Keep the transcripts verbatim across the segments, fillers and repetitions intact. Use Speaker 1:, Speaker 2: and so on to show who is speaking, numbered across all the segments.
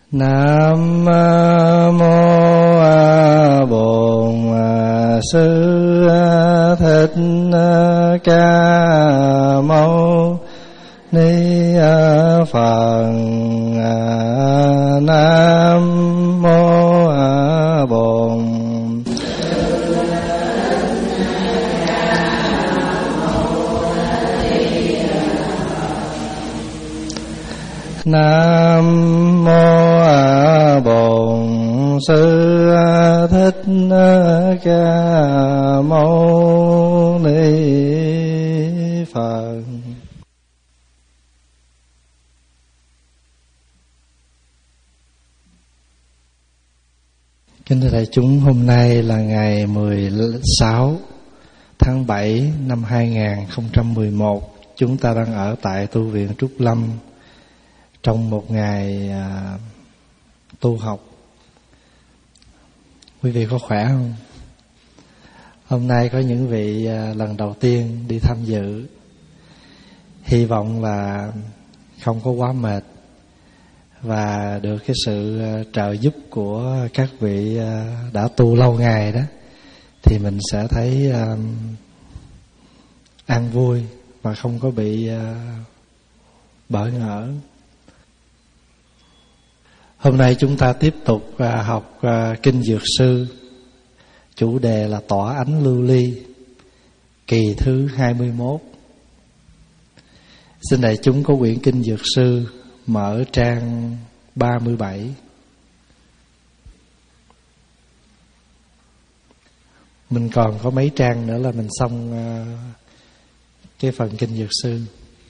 Speaker 1: Nam mô Bổn Sư Thích Ca Mâu Ni Phật. Nam mô Bổn Nam mô Bổn Sư Thích Ca Mâu Ni Phật. Kính thưa đại chúng, hôm nay là ngày mười sáu tháng bảy năm hai nghìn không trăm mười một. Chúng ta đang ở tại tu viện Trúc Lâm trong một ngày à, tu học. Quý vị có khỏe không? Hôm nay có những vị à, lần đầu tiên đi tham dự. Hy vọng là không có quá mệt và được cái sự trợ giúp của các vị đã tu lâu ngày đó, thì mình sẽ thấy uh, an vui và không có bị uh, bỡ ngỡ. Hôm nay chúng ta tiếp tục uh, học uh, Kinh Dược Sư. Chủ đề là Tỏa Ánh Lưu Ly, kỳ thứ hai mươi mốt. Xin đại chúng có quyển Kinh Dược Sư mở trang ba mươi bảy. Mình còn có mấy trang nữa là mình xong uh, cái phần Kinh Dược Sư.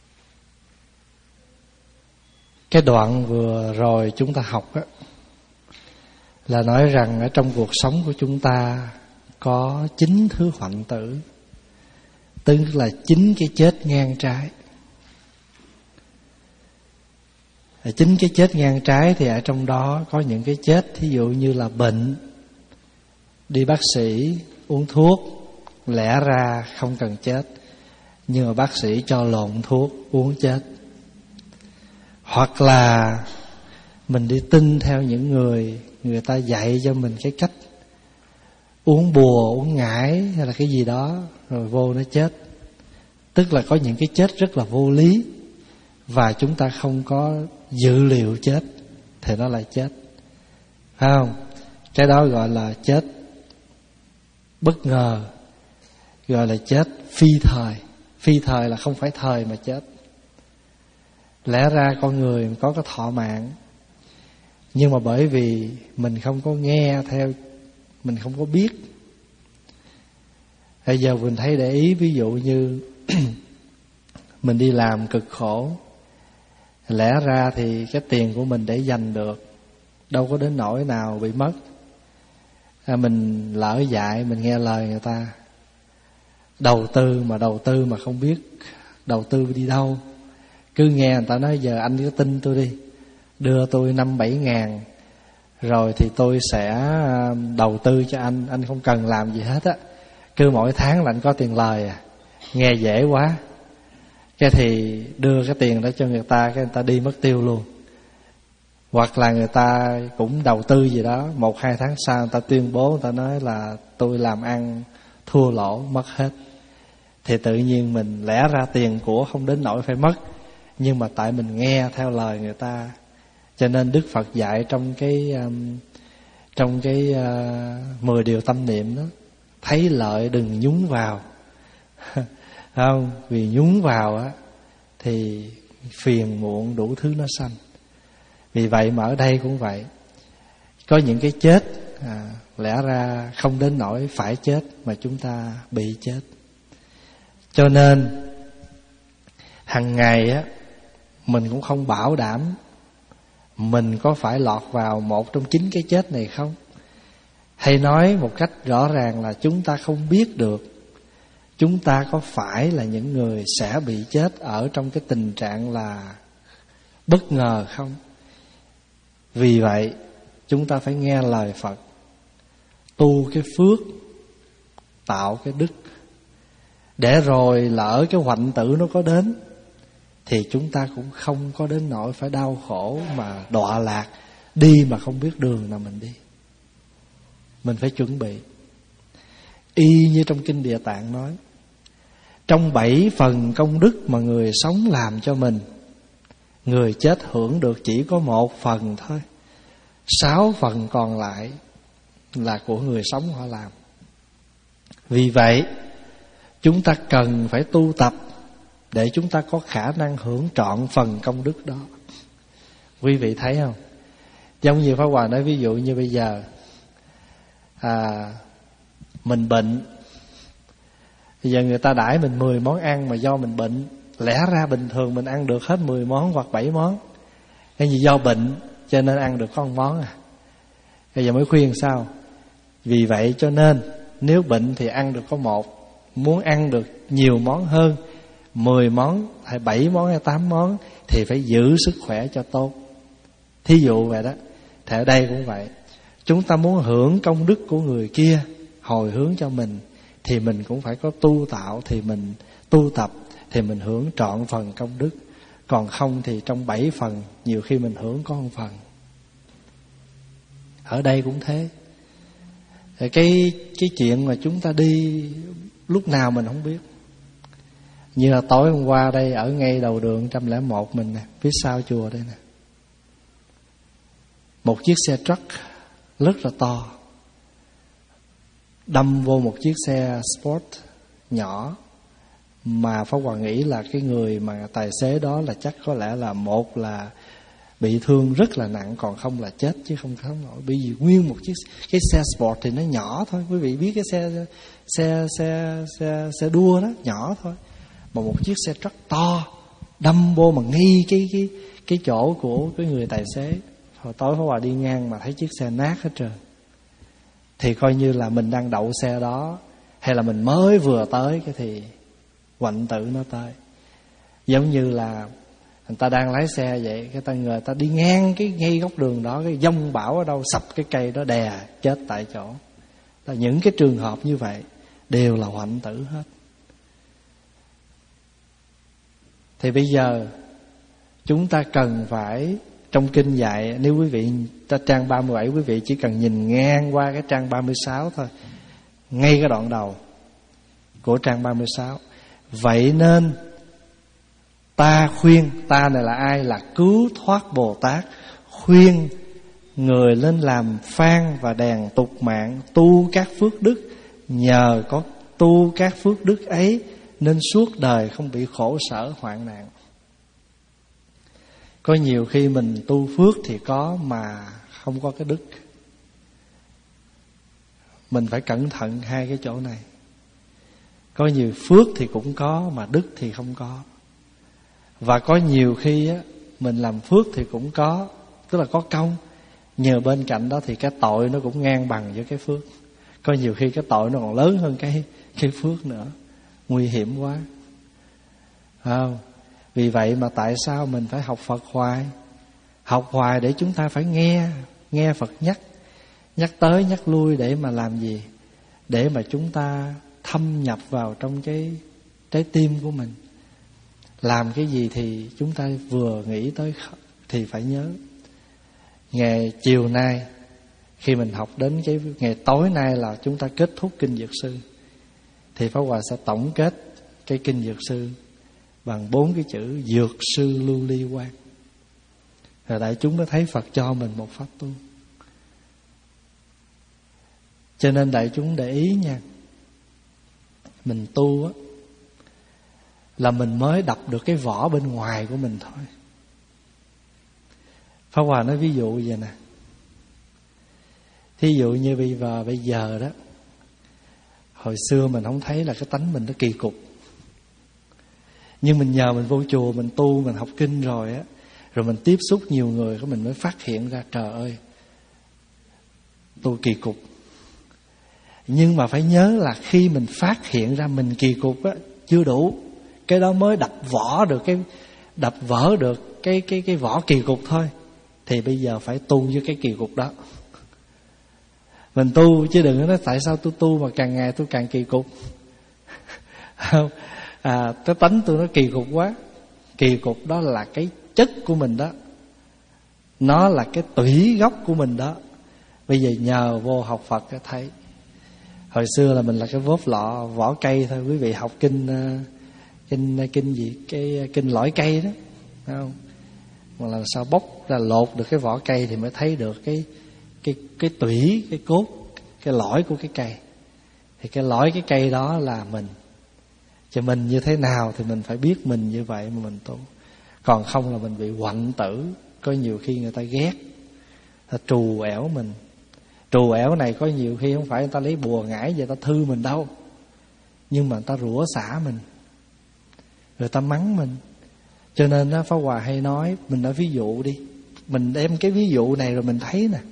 Speaker 1: Cái đoạn vừa rồi chúng ta học á, là nói rằng ở trong cuộc sống của chúng ta có chín thứ hoạnh tử, tức là chín cái chết ngang trái. Chính cái chết ngang trái thì ở trong đó có những cái chết thí dụ như là bệnh, đi bác sĩ uống thuốc, lẽ ra không cần chết, nhưng mà bác sĩ cho lộn thuốc uống chết. Hoặc là mình đi tin theo những người người ta dạy cho mình cái cách uống bùa, uống ngải hay là cái gì đó, rồi vô nó chết. Tức là có những cái chết rất là vô lý, và chúng ta không có dự liệu chết thì nó lại chết, phải không? Cái đó gọi là chết bất ngờ, gọi là chết phi thời. Phi thời là không phải thời mà chết. Lẽ ra con người có cái thọ mạng, nhưng mà bởi vì mình không có nghe theo, mình không có biết. Bây giờ mình thấy để ý, ví dụ như mình đi làm cực khổ, lẽ ra thì cái tiền của mình để dành được, đâu có đến nỗi nào bị mất. à, Mình lỡ dại, mình nghe lời người ta đầu tư, mà đầu tư mà không biết đầu tư đi đâu. Cứ nghe người ta nói giờ anh cứ tin tôi đi, đưa tôi năm bảy ngàn, rồi thì tôi sẽ đầu tư cho anh, anh không cần làm gì hết á, cứ mỗi tháng là anh có tiền lời à. Nghe dễ quá. Cái thì đưa cái tiền đó cho người ta, cái người ta đi mất tiêu luôn. Hoặc là người ta cũng đầu tư gì đó, một hai tháng sau người ta tuyên bố, người ta nói là tôi làm ăn thua lỗ, mất hết. Thì tự nhiên mình lẽ ra tiền của không đến nỗi phải mất, nhưng mà tại mình nghe theo lời người ta. Cho nên Đức Phật dạy trong cái um, trong cái uh, mười điều tâm niệm đó, thấy lợi đừng nhúng vào. Không, vì nhúng vào á thì phiền muộn đủ thứ nó sanh. Vì vậy mà ở đây cũng vậy, có những cái chết à, lẽ ra không đến nỗi phải chết mà chúng ta bị chết. Cho nên hàng ngày á, mình cũng không bảo đảm mình có phải lọt vào một trong chín cái chết này không. Hay nói một cách rõ ràng là chúng ta không biết được chúng ta có phải là những người sẽ bị chết ở trong cái tình trạng là bất ngờ không. Vì vậy chúng ta phải nghe lời Phật, tu cái phước, tạo cái đức, để rồi lỡ cái hoạnh tử nó có đến thì chúng ta cũng không có đến nỗi phải đau khổ mà đọa lạc đi mà không biết đường nào mình đi. Mình phải chuẩn bị. Y như trong Kinh Địa Tạng nói, trong bảy phần công đức mà người sống làm cho mình, người chết hưởng được chỉ có một phần thôi. Sáu phần còn lại là của người sống họ làm. Vì vậy chúng ta cần phải tu tập để chúng ta có khả năng hưởng trọn phần công đức đó. Quý vị thấy không? Giống như Pháp Hòa nói, ví dụ như bây giờ à, mình bệnh, bây giờ người ta đãi mình mười món ăn, mà do mình bệnh, lẽ ra bình thường mình ăn được hết mười món hoặc bảy món, cái gì do bệnh cho nên ăn được có một món à. Bây giờ mới khuyên sao? Vì vậy cho nên nếu bệnh thì ăn được có một, muốn ăn được nhiều món hơn, mười món hay bảy món hay tám món, thì phải giữ sức khỏe cho tốt. Thí dụ vậy đó. Thì ở đây cũng vậy, chúng ta muốn hưởng công đức của người kia hồi hướng cho mình, thì mình cũng phải có tu tạo, thì mình tu tập, thì mình hưởng trọn phần công đức. Còn không thì trong bảy phần, nhiều khi mình hưởng có một phần. Ở đây cũng thế. Cái, cái chuyện mà chúng ta đi lúc nào mình không biết. Như là tối hôm qua đây, ở ngay đầu đường một trăm lẻ một mình nè, phía sau chùa đây nè, một chiếc xe truck rất là to đâm vô một chiếc xe sport nhỏ, mà Pháp Hòa nghĩ là cái người mà tài xế đó là chắc có lẽ là một là bị thương rất là nặng, còn không là chết chứ không sống nổi. Bởi vì nguyên một chiếc cái xe sport thì nó nhỏ thôi, quý vị biết cái xe xe xe xe xe đua đó nhỏ thôi, mà một chiếc xe truck to đâm vô mà ngay cái cái cái chỗ của cái người tài xế. Hồi tối Pháp Hòa đi ngang mà thấy chiếc xe nát hết trơn. Thì coi như là mình đang đậu xe đó, hay là mình mới vừa tới cái thì hoạnh tử nó tới. Giống như là người ta đang lái xe vậy, cái ta người ta đi ngang cái ngay góc đường đó, cái giông bão ở đâu sập cái cây đó đè chết tại chỗ. Là những cái trường hợp như vậy đều là hoạnh tử hết. Thì bây giờ chúng ta cần phải, trong kinh dạy, nếu quý vị ta trang ba mươi bảy, quý vị chỉ cần nhìn ngang qua cái trang ba mươi sáu thôi, ngay cái đoạn đầu của trang ba mươi sáu. Vậy nên ta khuyên, ta này là ai? Là cứu thoát Bồ Tát, khuyên người lên làm phan và đèn tục mạng, tu các phước đức. Nhờ có tu các phước đức ấy nên suốt đời không bị khổ sở hoạn nạn. Có nhiều khi mình tu phước thì có mà không có cái đức. Mình phải cẩn thận hai cái chỗ này. Có nhiều phước thì cũng có mà đức thì không có. Và có nhiều khi á, mình làm phước thì cũng có, tức là có công, nhờ bên cạnh đó thì cái tội nó cũng ngang bằng với cái phước. Có nhiều khi cái tội nó còn lớn hơn cái, cái phước nữa. Nguy hiểm quá, không? Vì vậy mà tại sao mình phải học Phật hoài? Học hoài để chúng ta phải nghe, nghe Phật nhắc, nhắc tới nhắc lui để mà làm gì? Để mà chúng ta thâm nhập vào trong cái trái tim của mình. Làm cái gì thì chúng ta vừa nghĩ tới thì phải nhớ. Ngày chiều nay khi mình học đến cái ngày tối nay là chúng ta kết thúc Kinh Dược Sư, thì Pháp Hòa sẽ tổng kết cái Kinh Dược Sư bằng bốn cái chữ Dược Sư Lưu Ly Quán. Rồi đại chúng mới thấy Phật cho mình một pháp tu. Cho nên đại chúng để ý nha, mình tu á là mình mới đập được cái vỏ bên ngoài của mình thôi. Pháp Hòa nói ví dụ vậy nè. Thí dụ như bây giờ, bây giờ đó, hồi xưa mình không thấy là cái tánh mình nó kỳ cục. Nhưng mình nhờ mình vô chùa, mình tu, mình học kinh rồi á, rồi mình tiếp xúc nhiều người, mình mới phát hiện ra trời ơi, tôi kỳ cục. Nhưng mà phải nhớ là khi mình phát hiện ra mình kỳ cục á, chưa đủ. Cái đó mới đập vỡ được cái đập vỡ được cái cái cái vỏ kỳ cục thôi. Thì bây giờ phải tu với cái kỳ cục đó. Mình tu chứ đừng có nói tại sao tôi tu mà càng ngày tôi càng kỳ cục. Không, à, cái tánh tôi nó kỳ cục quá. Kỳ cục đó là cái chất của mình đó. Nó là cái tủy gốc của mình đó. Bây giờ nhờ vô học Phật cái thấy. Hồi xưa là mình là cái vóp lọ vỏ cây thôi. Quý vị học kinh Kinh kinh gì? Cái kinh lõi cây đó, phải không? Mà làm sao bóc ra lột được cái vỏ cây thì mới thấy được cái cái cái tủy, cái cốt, cái lõi của cái cây. Thì cái lõi cái cây đó là mình. Chứ mình như thế nào thì mình phải biết mình như vậy mà mình tu. Còn không là mình bị quặn tử. Có nhiều khi người ta ghét, ta trù ẻo mình. Trù ẻo này có nhiều khi không phải người ta lấy bùa ngải về ta thư mình đâu, nhưng mà người ta rủa xả mình, người ta mắng mình. Cho nên đó, Pháp Hòa hay nói, mình nói ví dụ đi. Mình đem cái ví dụ này rồi mình thấy nè.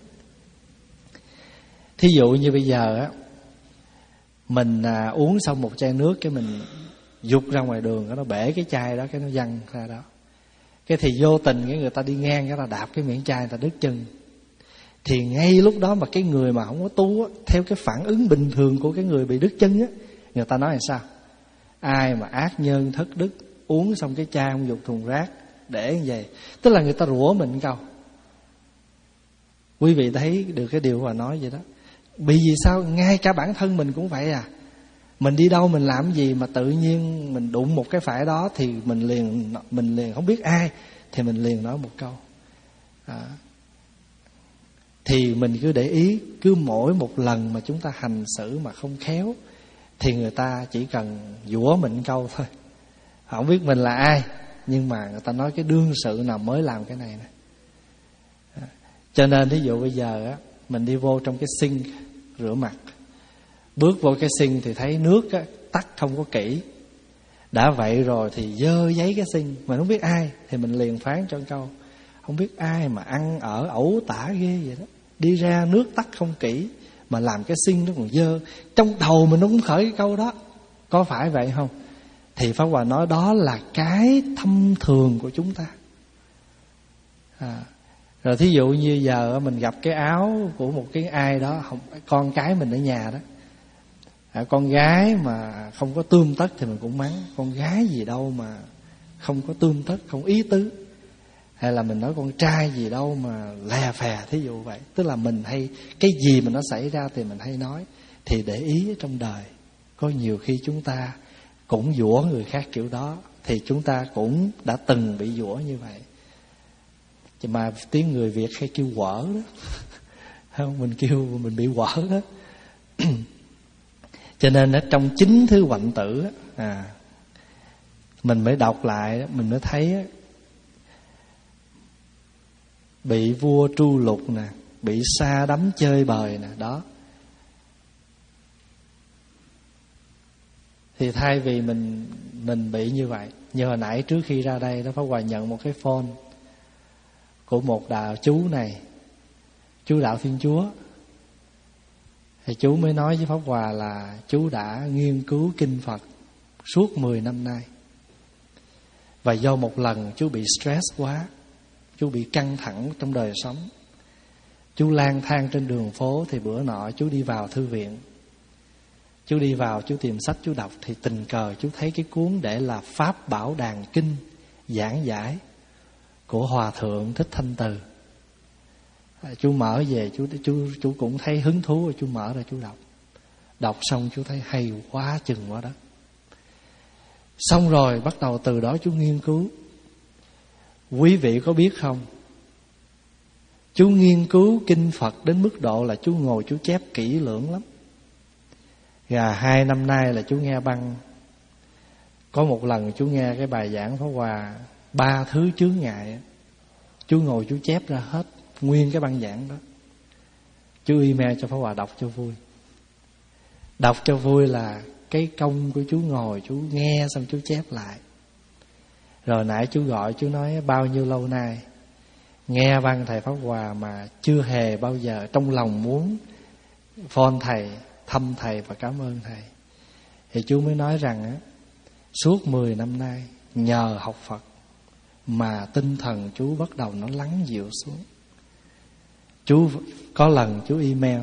Speaker 1: Thí dụ như bây giờ á, mình à, uống xong một chai nước, cái mình dục ra ngoài đường, nó bể cái chai đó, cái nó văng ra đó. Cái thì vô tình cái người ta đi ngang, cái ta đạp cái miệng chai, người ta đứt chân. Thì ngay lúc đó mà cái người mà không có tu á, theo cái phản ứng bình thường của cái người bị đứt chân á, người ta nói là sao? Ai mà ác nhân thất đức, uống xong cái chai không dục thùng rác để như vậy. Tức là người ta rủa mình câu. Quý vị thấy được cái điều mà nói vậy đó. Bị vì sao? Ngay cả bản thân mình cũng vậy à. Mình đi đâu mình làm gì mà tự nhiên mình đụng một cái phải đó thì mình liền mình liền không biết ai thì mình liền nói một câu. À, thì mình cứ để ý, cứ mỗi một lần mà chúng ta hành xử mà không khéo thì người ta chỉ cần giũa mình câu thôi. Không biết mình là ai, nhưng mà người ta nói cái đương sự nào mới làm cái này nè. Cho nên ví dụ bây giờ á, mình đi vô trong cái sink rửa mặt, bước vô cái sink thì thấy nước á, tắt không có kỹ. Đã vậy rồi thì dơ giấy cái sink, mình không biết ai thì mình liền phán cho câu: không biết ai mà ăn ở ẩu tả ghê vậy đó. Đi ra nước tắt không kỹ mà làm cái sink nó còn dơ. Trong đầu mình nó cũng khởi cái câu đó. Có phải vậy không? Thì Pháp Hòa nói đó là cái thâm thường của chúng ta. À, rồi thí dụ như giờ mình gặp cái áo của một cái ai đó, không, con cái mình ở nhà đó, à, con gái mà không có tươm tất thì mình cũng mắng. Con gái gì đâu mà không có tươm tất, không ý tứ. Hay là mình nói con trai gì đâu mà lè phè, thí dụ vậy. Tức là mình hay, cái gì mà nó xảy ra thì mình hay nói. Thì để ý trong đời, có nhiều khi chúng ta cũng giũa người khác kiểu đó, thì chúng ta cũng đã từng bị giũa như vậy. Chứ mà tiếng người Việt hay kêu quở đó không, mình kêu mình bị quở đó. Cho nên ở trong chín thứ hoạnh tử à, mình mới đọc lại, mình mới thấy bị vua tru lục nè, bị sa đắm chơi bời nè, đó. Thì thay vì mình mình bị như vậy, như hồi nãy trước khi ra đây đó, Pháp Hòa nhận một cái phone của một đạo chú này, chú Đạo Thiên Chúa. Thì chú mới nói với Pháp Hòa là chú đã nghiên cứu kinh Phật suốt mười năm nay. Và do một lần chú bị stress quá, chú bị căng thẳng trong đời sống, chú lang thang trên đường phố. Thì bữa nọ chú đi vào thư viện, chú đi vào chú tìm sách chú đọc. Thì tình cờ chú thấy cái cuốn để là Pháp Bảo Đàn Kinh giảng giải của Hòa Thượng Thích Thanh Từ. à, Chú mở về chú, chú, chú cũng thấy hứng thú rồi chú mở ra chú đọc. Đọc xong chú thấy hay quá chừng quá đó. Xong rồi bắt đầu từ đó chú nghiên cứu. Quý vị có biết không, chú nghiên cứu kinh Phật đến mức độ là chú ngồi chú chép kỹ lưỡng lắm. Và hai năm nay là chú nghe băng. Có một lần chú nghe cái bài giảng Pháp Hòa ba thứ chướng ngại, chú ngồi chú chép ra hết nguyên cái băng giảng đó. Chú email cho Pháp Hòa đọc cho vui. Đọc cho vui là cái công của chú ngồi chú nghe xong chú chép lại. Rồi nãy chú gọi chú nói bao nhiêu lâu nay nghe băng thầy Pháp Hòa mà chưa hề bao giờ trong lòng muốn phone thầy, thăm thầy và cảm ơn thầy. Thì chú mới nói rằng á, suốt mười năm nay nhờ học Phật mà tinh thần chú bắt đầu nó lắng dịu xuống. Chú có lần chú email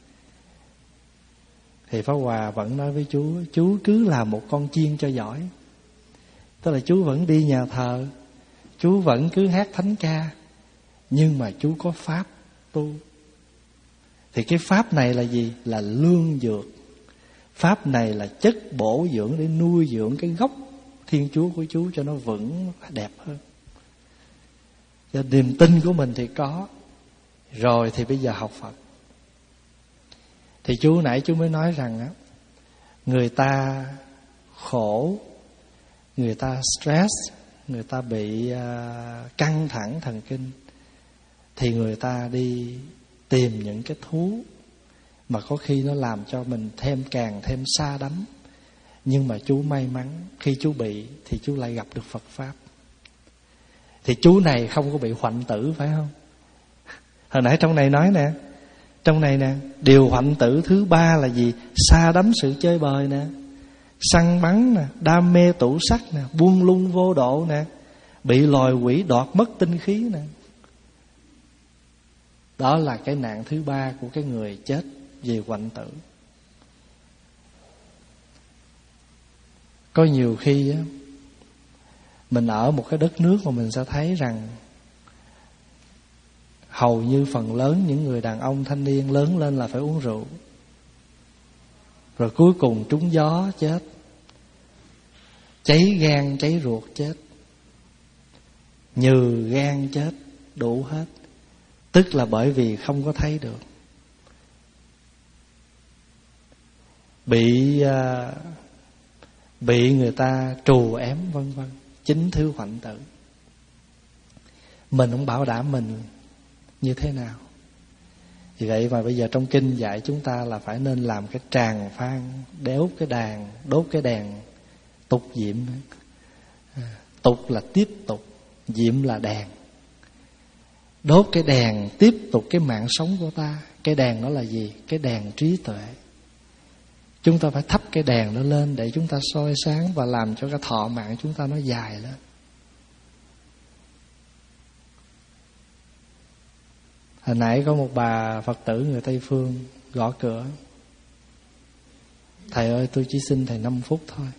Speaker 1: thì Pháp Hòa vẫn nói với chú, chú cứ làm một con chiên cho giỏi. Tức là chú vẫn đi nhà thờ, chú vẫn cứ hát thánh ca, nhưng mà chú có pháp tu. Thì cái pháp này là gì? Là lương dược. Pháp này là chất bổ dưỡng để nuôi dưỡng cái gốc Thiên Chúa của chú cho nó vững đẹp hơn. Cho niềm tin của mình thì có. Rồi thì bây giờ học Phật. Thì chú nãy chú mới nói rằng á, người ta khổ, người ta stress, người ta bị uh, căng thẳng thần kinh, thì người ta đi tìm những cái thú mà có khi nó làm cho mình thêm càng thêm sa đắm. Nhưng mà chú may mắn, khi chú bị thì chú lại gặp được Phật Pháp. Thì chú này không có bị hoạnh tử, phải không? Hồi nãy trong này nói nè, trong này nè, điều hoạnh tử thứ ba là gì? Sa đắm sự chơi bời nè, săn bắn nè, đam mê tủ sắc nè, buông lung vô độ nè, bị loài quỷ đoạt mất tinh khí nè. Đó là cái nạn thứ ba của cái người chết vì hoạnh tử. Có nhiều khi á, mình ở một cái đất nước mà mình sẽ thấy rằng hầu như phần lớn những người đàn ông thanh niên lớn lên là phải uống rượu, rồi cuối cùng trúng gió chết, cháy gan cháy ruột chết, nhừ gan chết, đủ hết. Tức là bởi vì không có thấy được, bị uh, bị người ta trù ém vân vân, chính thứ hoạnh tử. Mình không bảo đảm mình như thế nào. Vì vậy mà bây giờ trong kinh dạy chúng ta là phải nên làm cái tràng phan, đốt cái đàn, đốt cái đèn tục diệm. Tục là tiếp tục, diệm là đèn. Đốt cái đèn tiếp tục cái mạng sống của ta. Cái đèn đó là gì? Cái đèn trí tuệ. Chúng ta phải thắp cái đèn nó lên để chúng ta soi sáng và làm cho cái thọ mạng chúng ta nó dài lên. Hồi nãy có một bà Phật tử người Tây Phương gõ cửa. Thầy ơi, tôi chỉ xin thầy năm phút thôi.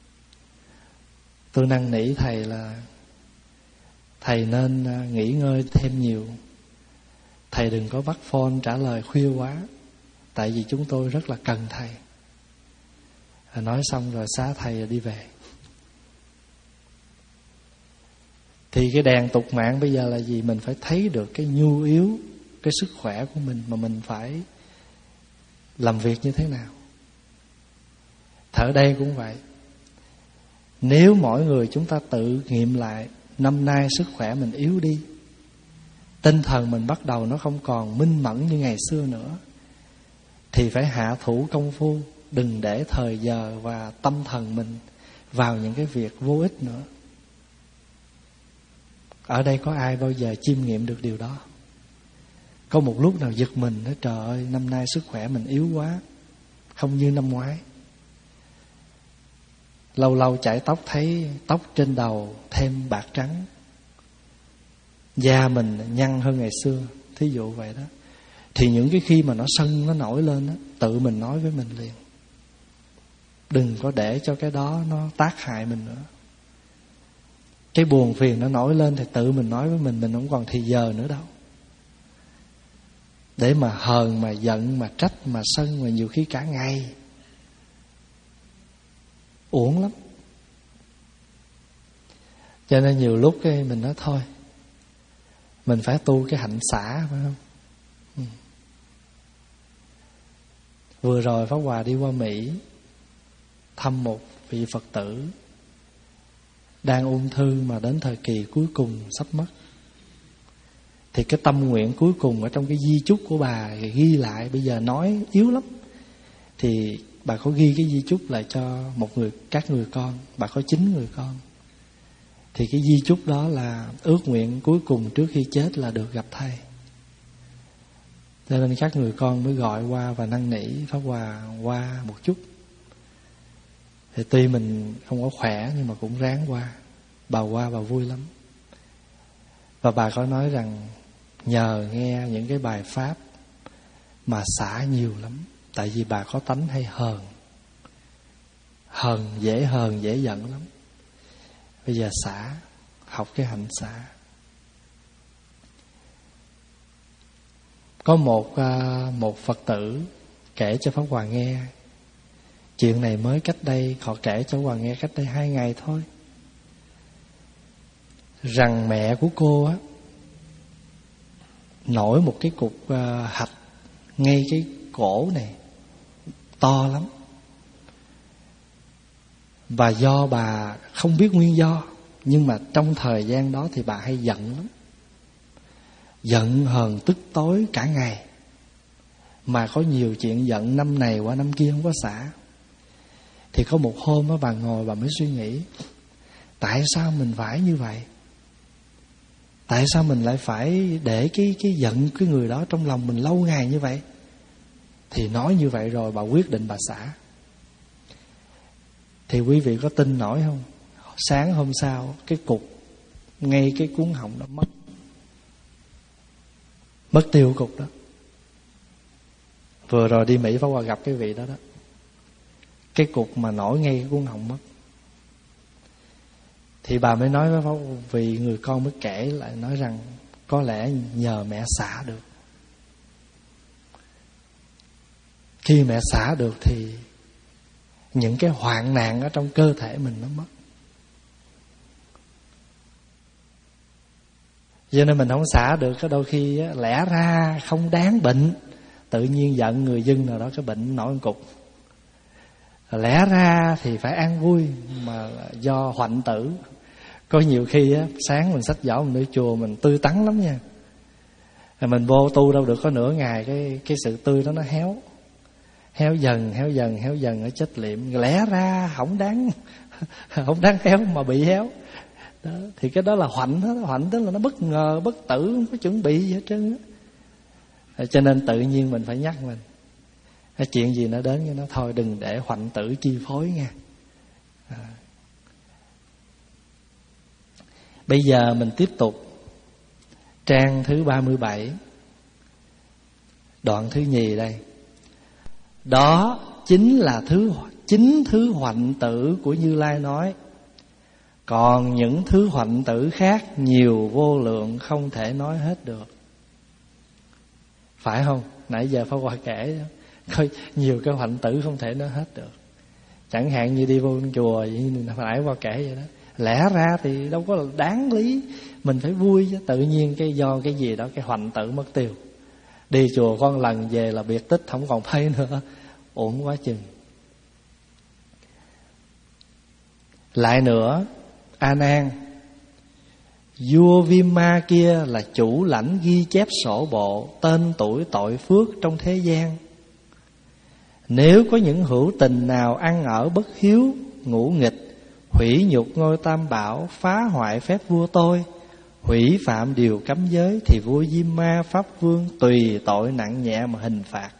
Speaker 1: Tôi năn nỉ thầy là thầy nên nghỉ ngơi thêm nhiều. Thầy đừng có bắt phone trả lời khuya quá, tại vì chúng tôi rất là cần thầy. Nói xong rồi xá thầy rồi đi về. Thì cái đèn tục mạng bây giờ là gì? Mình phải thấy được cái nhu yếu, cái sức khỏe của mình, mà mình phải làm việc như thế nào. Thở đây cũng vậy. Nếu mỗi người chúng ta tự nghiệm lại, năm nay sức khỏe mình yếu đi, tinh thần mình bắt đầu nó không còn minh mẫn như ngày xưa nữa, thì phải hạ thủ công phu, đừng để thời giờ và tâm thần mình vào những cái việc vô ích nữa. Ở đây có ai bao giờ chiêm nghiệm được điều đó? Có một lúc nào giật mình nói trời ơi, năm nay sức khỏe mình yếu quá, không như năm ngoái. Lâu lâu chải tóc thấy tóc trên đầu thêm bạc trắng, da mình nhăn hơn ngày xưa, thí dụ vậy đó. Thì những cái khi mà nó sân nó nổi lên đó, tự mình nói với mình liền, đừng có để cho cái đó nó tác hại mình nữa. Cái buồn phiền nó nổi lên thì tự mình nói với mình, mình không còn thì giờ nữa đâu. Để mà hờn, mà giận, mà trách, mà sân, mà nhiều khi cả ngày, uổng lắm. Cho nên nhiều lúc cái mình nói thôi, mình phải tu cái hạnh xả, phải không? Ừ. Vừa rồi Pháp Hòa đi qua Mỹ thăm một vị Phật tử đang ung thư mà đến thời kỳ cuối cùng sắp mất. Thì cái tâm nguyện cuối cùng ở trong cái di chúc của bà ghi lại, bây giờ nói yếu lắm, thì bà có ghi cái di chúc lại cho một người, các người con. Bà có chín người con. Thì cái di chúc đó là ước nguyện cuối cùng trước khi chết là được gặp thầy. Cho nên các người con mới gọi qua và năn nỉ Pháp Hòa qua một chút. Thì tuy mình không có khỏe nhưng mà cũng ráng qua. Bà qua bà vui lắm. Và bà có nói rằng nhờ nghe những cái bài pháp mà xả nhiều lắm. Tại vì bà có tánh hay hờn. Hờn, dễ hờn, dễ giận lắm. Bây giờ xả, học cái hạnh xả. Có một một Phật tử kể cho Pháp Hòa nghe. Chuyện này mới cách đây, họ kể cho Hòa nghe cách đây hai ngày thôi. Rằng mẹ của cô á nổi một cái cục uh, hạch ngay cái cổ này, to lắm. Và do bà không biết nguyên do, nhưng mà trong thời gian đó thì bà hay giận lắm. Giận hờn tức tối cả ngày. Mà có nhiều chuyện giận năm này qua năm kia không có xả. Thì có một hôm đó bà ngồi bà mới suy nghĩ, tại sao mình phải như vậy? Tại sao mình lại phải để cái cái giận cái người đó trong lòng mình lâu ngày như vậy? Thì nói như vậy rồi bà quyết định bà xả. Thì quý vị có tin nổi không? Sáng hôm sau cái cục ngay cái cuống họng đó mất. Mất tiêu cục đó. Vừa rồi đi Mỹ Pháp Hòa gặp cái vị đó đó. Cái cục mà nổi ngay cái cuống họng mất. Thì bà mới nói với Pháp, vì người con mới kể lại, nói rằng có lẽ nhờ mẹ xả được. Khi mẹ xả được thì những cái hoạn nạn ở trong cơ thể mình nó mất. Cho nên mình không xả được, cái đôi khi á, lẽ ra không đáng bệnh, tự nhiên giận người dân nào đó cái bệnh nổi một cục. Lẽ ra thì phải an vui, mà do hoạnh tử. Có nhiều khi á, sáng mình xách giỏ mình đi chùa mình tươi tắn lắm nha. Mình vô tu đâu được có nửa ngày, cái cái sự tươi đó nó héo. Héo dần, héo dần, héo dần ở chết liệm. Lẽ ra không đáng không đáng héo mà bị héo đó. Thì cái đó là hoạnh đó. Hoạnh tức là nó bất ngờ, bất tử, không có chuẩn bị gì hết trơn á. Cho nên tự nhiên mình phải nhắc mình, cái chuyện gì nó đến với nó thôi, đừng để hoạnh tử chi phối nha. à. Bây giờ mình tiếp tục trang thứ ba mươi bảy, đoạn thứ nhì đây. Đó chính là thứ chính thứ hoạnh tử của Như Lai nói. Còn những thứ hoạnh tử khác nhiều vô lượng, không thể nói hết được. Phải không? Nãy giờ Pháp Hòa kể coi nhiều cái hoạnh tử không thể nói hết được. Chẳng hạn như đi vô chùa vậy, nãy Hòa kể vậy đó. Lẽ ra thì đâu có là đáng lý mình phải vui chứ, tự nhiên cái do cái gì đó cái hoạnh tử mất tiêu. Đi chùa con lần về là biệt tích không còn thấy nữa, uổng quá chừng. Lại nữa, A Nan, vua Vima kia là chủ lãnh ghi chép sổ bộ, tên tuổi tội phước trong thế gian. Nếu có những hữu tình nào ăn ở bất hiếu, ngũ nghịch, hủy nhục ngôi tam bảo, phá hoại phép vua tôi, hủy phạm điều cấm giới, thì vua Diêm Ma Pháp Vương tùy tội nặng nhẹ mà hình phạt.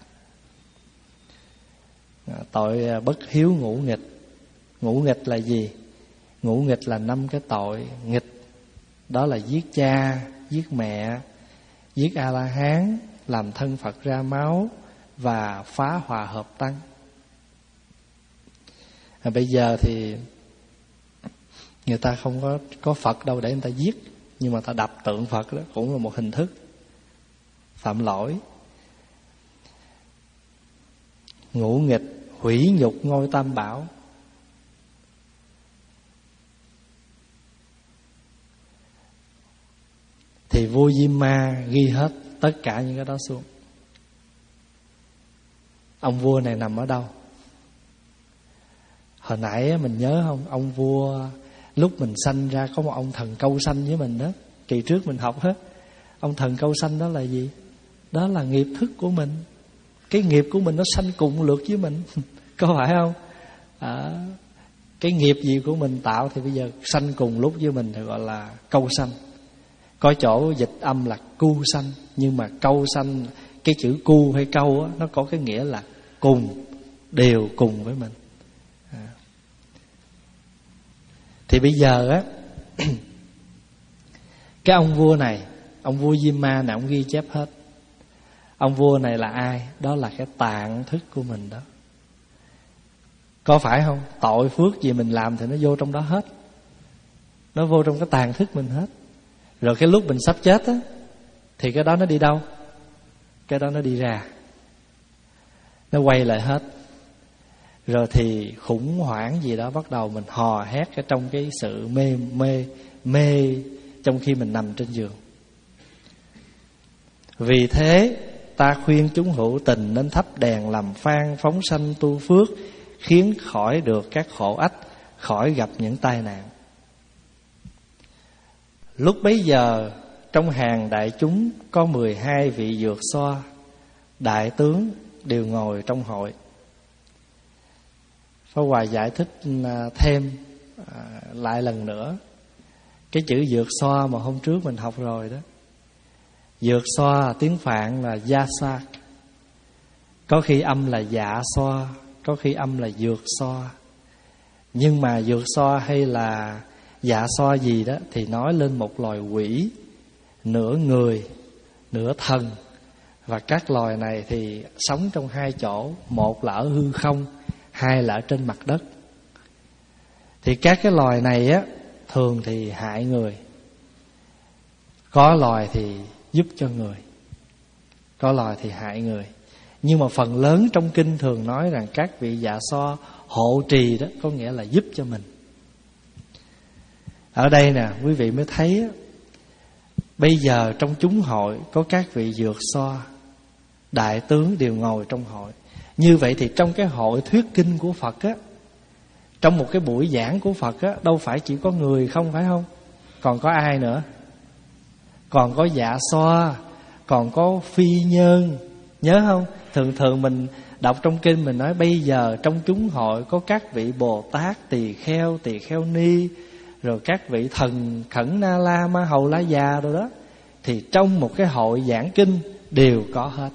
Speaker 1: Tội bất hiếu ngũ nghịch. Ngũ nghịch là gì? Ngũ nghịch là năm cái tội nghịch. Đó là giết cha, giết mẹ, giết A-la-hán, làm thân Phật ra máu và phá hòa hợp tăng. à, Bây giờ thì người ta không có có Phật đâu để người ta giết, nhưng mà ta đập tượng Phật đó cũng là một hình thức phạm lỗi. Ngũ nghịch, hủy nhục ngôi tam bảo. Thì vua Diêm Ma ghi hết tất cả những cái đó xuống. Ông vua này nằm ở đâu? Hồi nãy mình nhớ không? Ông vua lúc mình sanh ra có một ông thần câu sanh với mình đó. Kỳ trước mình học hết. Ông thần câu sanh đó là gì? Đó là nghiệp thức của mình. Cái nghiệp của mình nó sanh cùng lượt với mình. Có phải không? À, cái nghiệp gì của mình tạo thì bây giờ sanh cùng lúc với mình thì gọi là câu sanh. Có chỗ dịch âm là cu sanh, nhưng mà câu sanh, cái chữ cu hay câu á, nó có cái nghĩa là cùng, đều cùng với mình. à. Thì bây giờ á, cái ông vua này, ông vua Diêm Ma này, ông ghi chép hết. Ông vua này là ai? Đó là cái tạng thức của mình đó. Có phải không? Tội phước gì mình làm thì nó vô trong đó hết. Nó vô trong cái tạng thức mình hết. Rồi cái lúc mình sắp chết á, thì cái đó nó đi đâu? cái đó nó đi ra, nó quay lại hết. Rồi thì khủng hoảng gì đó bắt đầu mình hò hét ở trong cái sự mê mê mê trong khi mình nằm trên giường. Vì thế ta khuyên chúng hữu tình nên thắp đèn làm phan, phóng sanh tu phước, khiến khỏi được các khổ ách, khỏi gặp những tai nạn. Lúc bấy giờ trong hàng đại chúng có mười hai vị dược xoa đại tướng đều ngồi trong hội. Pháp Hòa giải thích thêm lại lần nữa cái chữ dược xoa mà hôm trước mình học rồi đó. Dược xoa tiếng Phạn là Yasak, có khi âm là dạ xoa, có khi âm là dược xoa. Nhưng mà dược xoa hay là dạ xoa gì đó thì nói lên một loài quỷ, nửa người, nửa thần. Và các loài này thì sống trong hai chỗ, một là ở hư không, hai là ở trên mặt đất. Thì các cái loài này á thường thì hại người, có loài thì giúp cho người, có loài thì hại người. Nhưng mà phần lớn trong kinh thường nói rằng các vị dạ xoa hộ trì đó, có nghĩa là giúp cho mình. Ở đây nè quý vị mới thấy á, bây giờ trong chúng hội có các vị dược xoa đại tướng đều ngồi trong hội. Như vậy thì trong cái hội thuyết kinh của Phật á, trong một cái buổi giảng của Phật á, đâu phải chỉ có người không, phải không? Còn có ai nữa? Còn có dạ xoa, còn có phi nhân. Nhớ không? Thường thường mình đọc trong kinh mình nói bây giờ trong chúng hội có các vị Bồ Tát, tỳ kheo, tỳ kheo ni, rồi các vị thần Khẩn Na La, Ma Hầu La Già rồi đó. Thì trong một cái hội giảng kinh đều có hết.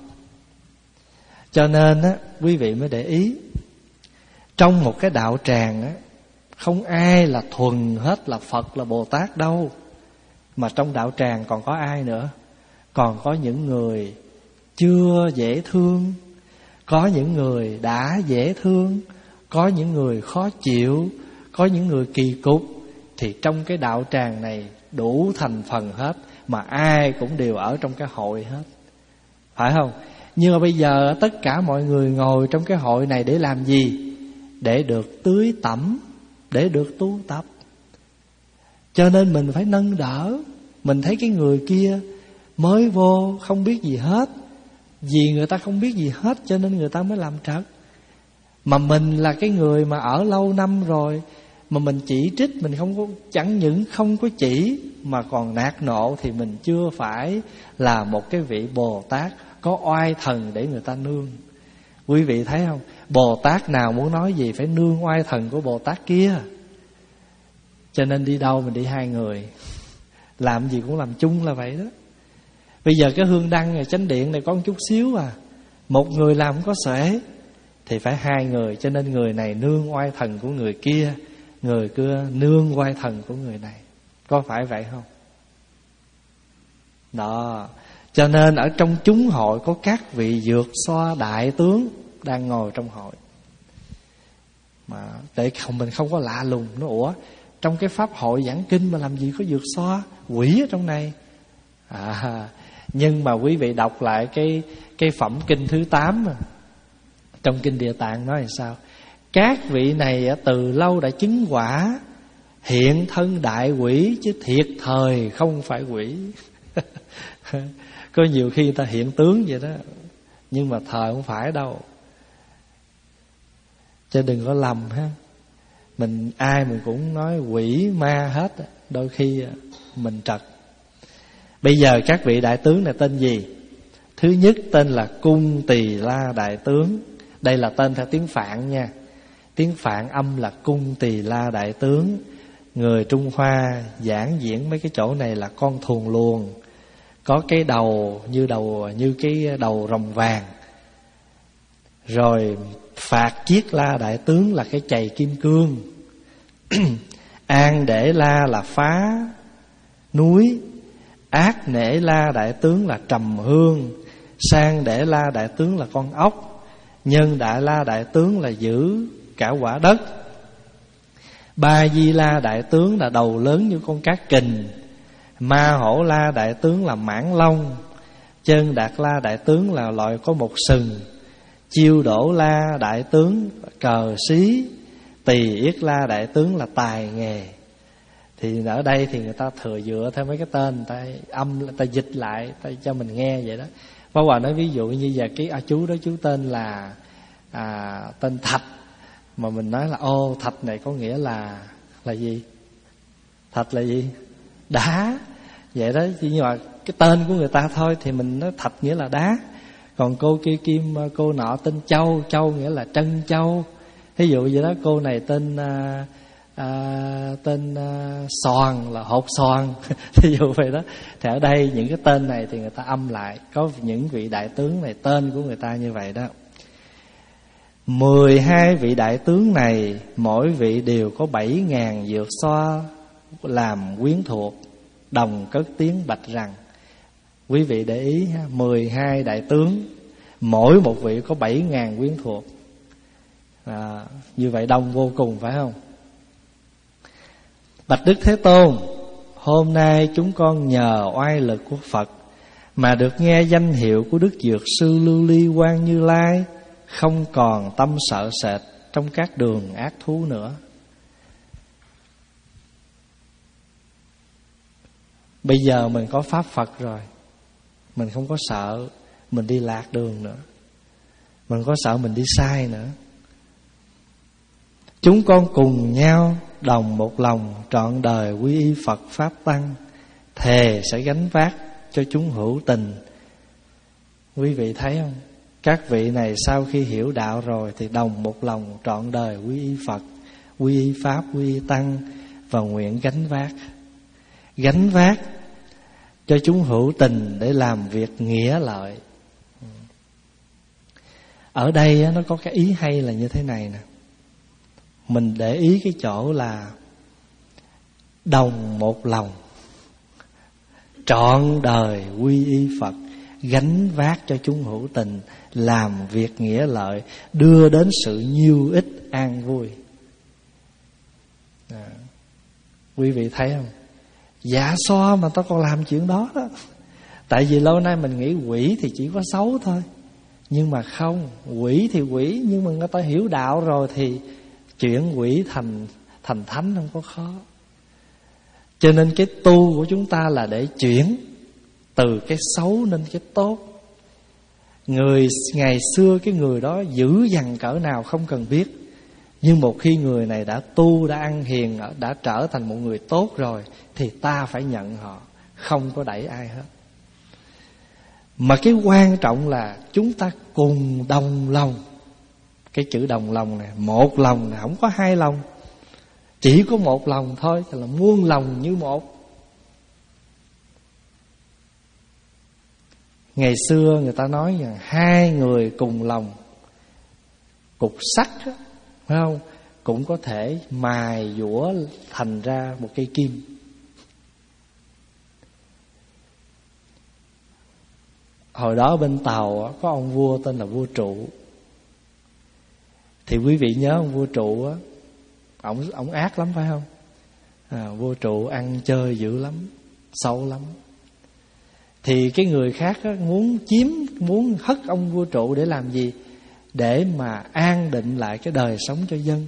Speaker 1: Cho nên á, quý vị mới để ý, trong một cái đạo tràng á, không ai là thuần hết là Phật là Bồ Tát đâu. Mà trong đạo tràng còn có ai nữa? Còn có những người chưa dễ thương, có những người đã dễ thương, có những người khó chịu, có những người kỳ cục. Thì trong cái đạo tràng này đủ thành phần hết, mà ai cũng đều ở trong cái hội hết, phải không? Nhưng mà bây giờ tất cả mọi người ngồi trong cái hội này để làm gì? Để được tưới tẩm, để được tu tập. Cho nên mình phải nâng đỡ. Mình thấy cái người kia mới vô không biết gì hết, vì người ta không biết gì hết cho nên người ta mới làm trật. Mà mình là cái người mà ở lâu năm rồi, mà mình chỉ trích, mình không có, chẳng những không có chỉ mà còn nạt nộ, thì mình chưa phải là một cái vị Bồ Tát có oai thần để người ta nương. Quý vị thấy không? Bồ Tát nào muốn nói gì phải nương oai thần của Bồ Tát kia. Cho nên đi đâu mình đi hai người, làm gì cũng làm chung là vậy đó. Bây giờ cái hương đăng này, chánh điện này có một chút xíu à, một người làm không có xuể thì phải hai người. Cho nên người này nương oai thần của người kia, người kia nương oai thần của người này. Có phải vậy không? Đó. Cho nên ở trong chúng hội có các vị dược xoa đại tướng đang ngồi trong hội. Mà để không mình không có lạ lùng, nó ủa trong cái pháp hội giảng kinh mà làm gì có dược xoa, quỷ ở trong này. À, nhưng mà quý vị đọc lại cái cái phẩm kinh thứ tám mà, trong kinh Địa Tạng nói là sao? Các vị này từ lâu đã chứng quả, hiện thân đại quỷ chứ thiệt thời không phải quỷ. Có nhiều khi người ta hiện tướng vậy đó, nhưng mà thời không phải đâu. Chứ đừng có lầm ha. Mình ai mình cũng nói quỷ ma hết, đôi khi mình trật. Bây giờ các vị đại tướng này tên gì? Thứ nhất tên là Cung Tỳ La Đại Tướng. Đây là tên theo tiếng Phạn nha. Tiếng Phạn âm là Cung Tỳ La Đại Tướng. Người Trung Hoa giảng diễn mấy cái chỗ này là con thuồng luồng, có cái đầu như đầu như cái đầu rồng vàng. Rồi Phạt Chiết La Đại Tướng là cái chày kim cương. An Để La là phá núi. Ác Nể La Đại Tướng là trầm hương. Sang Để La Đại Tướng là con ốc. Nhân Đại La Đại Tướng là giữ cả quả đất. Ba Di La Đại Tướng là đầu lớn như con cá kình. Ma Hổ La Đại Tướng là mãng long. Chân Đạt La đại tướng là loại có một sừng, Chiêu Đỗ La đại tướng cờ xí, Tỳ Yết La đại tướng là tài nghề. Thì ở đây thì người ta thừa dựa theo mấy cái tên, người ta âm, người ta dịch lại, người ta cho mình nghe vậy đó. Pháp Hòa nói ví dụ như giờ cái à, chú đó chú tên là à, tên Thạch, mà mình nói là ô Thạch này có nghĩa là là gì? Thạch là gì? Đá. Vậy đó, nhưng mà cái tên của người ta thôi thì mình nói Thạch nghĩa là đá. Còn cô kia Kim, cô nọ tên Châu, Châu nghĩa là trân châu. Ví dụ vậy đó, cô này tên à, à, tên à, Xoàn là hột xoàn. Ví dụ vậy đó. Thì ở đây những cái tên này thì người ta âm lại. Có những vị đại tướng này tên của người ta như vậy đó. Mười hai vị đại tướng này, mỗi vị đều có bảy ngàn dược xoa làm quyến thuộc, đồng cất tiếng bạch rằng. Quý vị để ý ha, mười hai đại tướng, mỗi một vị có bảy ngàn quyến thuộc. À, như vậy đông vô cùng phải không? Bạch Đức Thế Tôn, hôm nay chúng con nhờ oai lực của Phật mà được nghe danh hiệu của Đức Dược Sư Lưu Ly Quang Như Lai, không còn tâm sợ sệt trong các đường ác thú nữa. Bây giờ mình có Pháp Phật rồi, mình không có sợ mình đi lạc đường nữa, mình không có sợ mình đi sai nữa. Chúng con cùng nhau đồng một lòng trọn đời quy y Phật Pháp Tăng, thề sẽ gánh vác cho chúng hữu tình. Quý vị thấy không? Các vị này sau khi hiểu đạo rồi thì đồng một lòng trọn đời quy y Phật, quy y Pháp, quy y Tăng, và nguyện gánh vác Gánh vác cho chúng hữu tình để làm việc nghĩa lợi. Ở đây nó có cái ý hay là như thế này nè. Mình để ý cái chỗ là đồng một lòng trọn đời quy y Phật, gánh vác cho chúng hữu tình, làm việc nghĩa lợi, đưa đến sự nhiêu ích an vui. À, quý vị thấy không? Dạ xoa mà ta còn làm chuyện đó đó. Tại vì lâu nay mình nghĩ quỷ thì chỉ có xấu thôi. Nhưng mà không, quỷ thì quỷ, nhưng mà người ta hiểu đạo rồi thì chuyển quỷ thành thành thánh không có khó. Cho nên cái tu của chúng ta là để chuyển từ cái xấu lên cái tốt. Người ngày xưa cái người đó dữ dằn cỡ nào không cần biết, nhưng một khi người này đã tu, đã ăn hiền, đã trở thành một người tốt rồi, thì ta phải nhận họ, không có đẩy ai hết. Mà cái quan trọng là chúng ta cùng đồng lòng. Cái chữ đồng lòng này, một lòng này, không có hai lòng, chỉ có một lòng thôi, thì là muôn lòng như một. Ngày xưa người ta nói rằng hai người cùng lòng, cục sắt đó, phải không, cũng có thể mài dũa thành ra một cây kim. Hồi đó bên Tàu có ông vua tên là vua Trụ. Thì quý vị nhớ ông vua Trụ á, ổng ổng ác lắm phải không? À, vua Trụ ăn chơi dữ lắm, xấu lắm. Thì cái người khác á, muốn chiếm, muốn hất ông vua Trụ để làm gì? Để mà an định lại cái đời sống cho dân.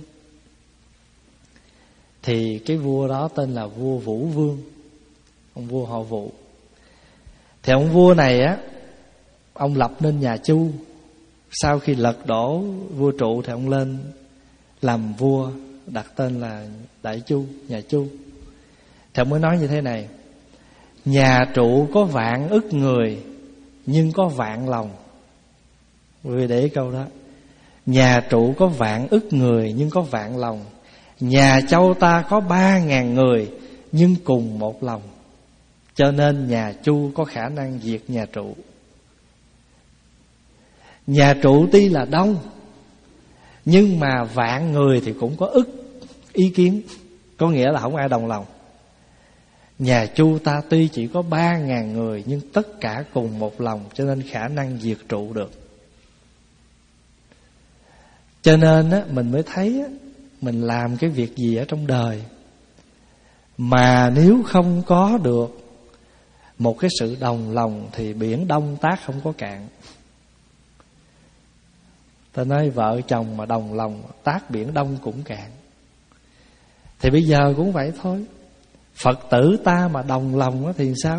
Speaker 1: Thì cái vua đó tên là vua Vũ Vương, ông vua họ Vũ. Thì ông vua này á, ông lập nên nhà Chu. Sau khi lật đổ vua Trụ thì ông lên làm vua, đặt tên là Đại Chu, nhà Chu. Thì ông mới nói như thế này: nhà Trụ có vạn ức người, nhưng có vạn lòng. Quý vị để ý câu đó. Nhà Trụ có vạn ức người, nhưng có vạn lòng. Nhà Châu ta có ba ngàn người, nhưng cùng một lòng. Cho nên nhà Chu có khả năng diệt nhà Trụ. Nhà Trụ tuy là đông, nhưng mà vạn người thì cũng có ức ý kiến, có nghĩa là không ai đồng lòng. Nhà Chu ta tuy chỉ có ba ngàn người, nhưng tất cả cùng một lòng, cho nên khả năng diệt Trụ được. Cho nên á, mình mới thấy á, mình làm cái việc gì ở trong đời mà nếu không có được Một cái sự đồng lòng thì biển đông tác không có cạn. Ta nói vợ chồng mà đồng lòng tác biển đông cũng cạn. Thì bây giờ cũng vậy thôi. Phật tử ta mà đồng lòng thì sao?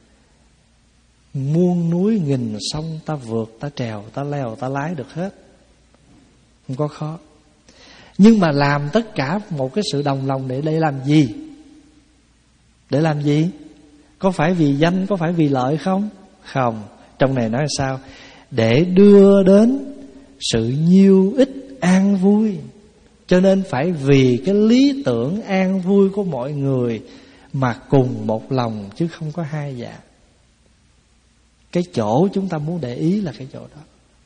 Speaker 1: Muôn núi nghìn sông ta vượt, ta trèo, ta leo, ta lái được hết. Không có khó. Nhưng mà làm tất cả một cái sự đồng lòng để để làm gì? Để làm gì? Có phải vì danh, có phải vì lợi không? Không. Trong này nói sao? Để đưa đến sự nhiêu ích an vui. Cho nên phải vì cái lý tưởng an vui của mọi người mà cùng một lòng, chứ không có hai dạ. Cái chỗ chúng ta muốn để ý là cái chỗ đó.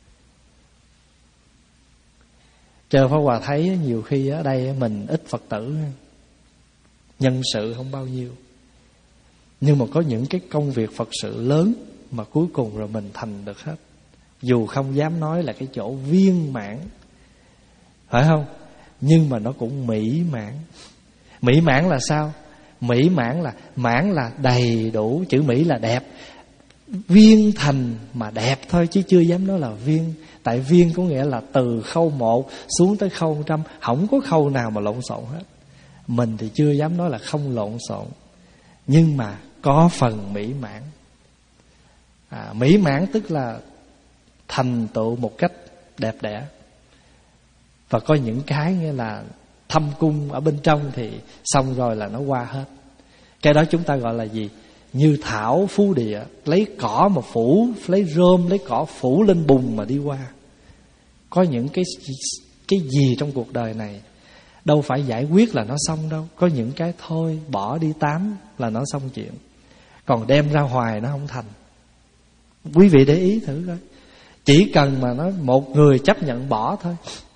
Speaker 1: Chờ Pháp Hòa thấy nhiều khi ở đây mình ít Phật tử, nhân sự không bao nhiêu, nhưng mà có những cái công việc Phật sự lớn mà cuối cùng rồi mình thành được hết. Dù không dám nói là cái chỗ viên mãn, phải không? Nhưng mà nó cũng mỹ mãn. Mỹ mãn là sao? Mỹ mãn là, mãn là đầy đủ, chữ mỹ là đẹp. Viên thành mà đẹp thôi, chứ chưa dám nói là viên. Tại viên có nghĩa là từ khâu một xuống tới khâu trăm, không có khâu nào mà lộn xộn hết. Mình thì chưa dám nói là không lộn xộn, nhưng mà có phần mỹ mãn. à, Mỹ mãn tức là thành tựu một cách đẹp đẽ. Và có những cái nghĩa là thâm cung ở bên trong thì xong rồi là nó qua hết. Cái đó chúng ta gọi là gì? Như thảo phú địa, lấy cỏ mà phủ, lấy rơm, lấy cỏ phủ lên bùn mà đi qua. Có những cái cái gì trong cuộc đời này đâu phải giải quyết là nó xong đâu. Có những cái thôi bỏ đi tám là nó xong chuyện, còn đem ra hoài nó không thành. Quý vị để ý thử coi. Chỉ cần mà nó một người chấp nhận bỏ thôi,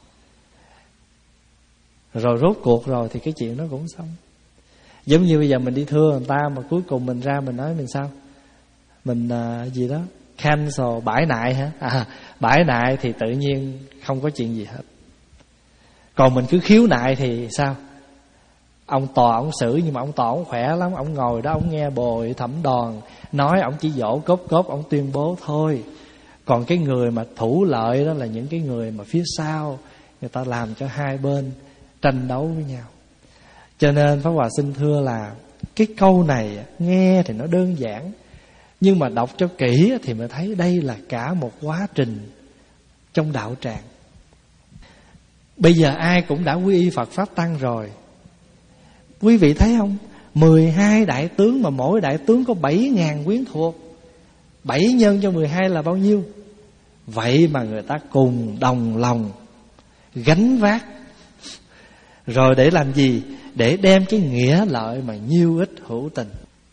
Speaker 1: rồi rốt cuộc rồi thì cái chuyện nó cũng xong. Giống như bây giờ mình đi thưa người ta mà cuối cùng mình ra mình nói mình sao? Mình uh, gì đó cancel, bãi nại hả? À, bãi nại thì tự nhiên không có chuyện gì hết. Còn mình cứ khiếu nại thì sao? Ông tòa ông xử, nhưng mà ông tòa ông khỏe lắm, ông ngồi đó ông nghe bồi thẩm đoàn nói, ông chỉ dỗ cốp cốp ông tuyên bố thôi. Còn cái người mà thủ lợi đó là những cái người mà phía sau, người ta làm cho hai bên tranh đấu với nhau. Cho nên Pháp Hòa xin thưa là cái câu này nghe thì nó đơn giản, nhưng mà đọc cho kỹ thì mới thấy đây là cả một quá trình trong đạo tràng. Bây giờ ai cũng đã quy y Phật Pháp Tăng rồi. Quý vị thấy không? mười hai đại tướng mà mỗi đại tướng có bảy ngàn quyến thuộc. Bảy nhân cho mười hai là bao nhiêu? Vậy mà người ta cùng đồng lòng gánh vác. Rồi để làm gì? Để đem cái nghĩa lợi mà nhiêu ích hữu tình.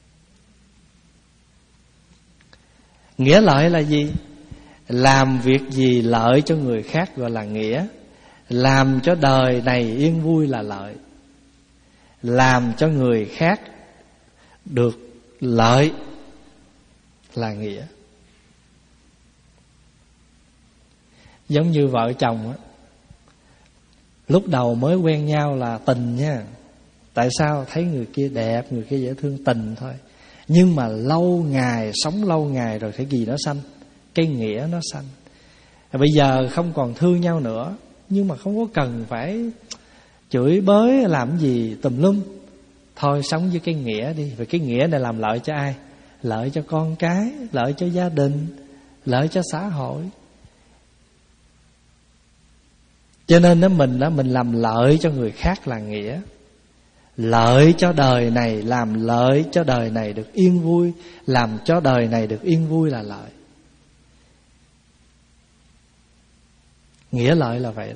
Speaker 1: Nghĩa lợi là gì? Làm việc gì lợi cho người khác gọi là nghĩa. Làm cho đời này yên vui là lợi. Làm cho người khác được lợi là nghĩa. Giống như vợ chồng á, lúc đầu mới quen nhau là tình nha. Tại sao? Thấy người kia đẹp, người kia dễ thương, tình thôi. Nhưng mà lâu ngày, sống lâu ngày rồi cái gì nó sanh? Cái nghĩa nó sanh. Bây giờ không còn thương nhau nữa, nhưng mà không có cần phải chửi bới làm gì tùm lum. Thôi sống với cái nghĩa đi. Vì cái nghĩa này làm lợi cho ai? Lợi cho con cái, lợi cho gia đình, lợi cho xã hội. Cho nên đó mình đó, mình làm lợi cho người khác là nghĩa. Lợi cho đời này, làm lợi cho đời này được yên vui, làm cho đời này được yên vui là lợi. Nghĩa lợi là vậy đó.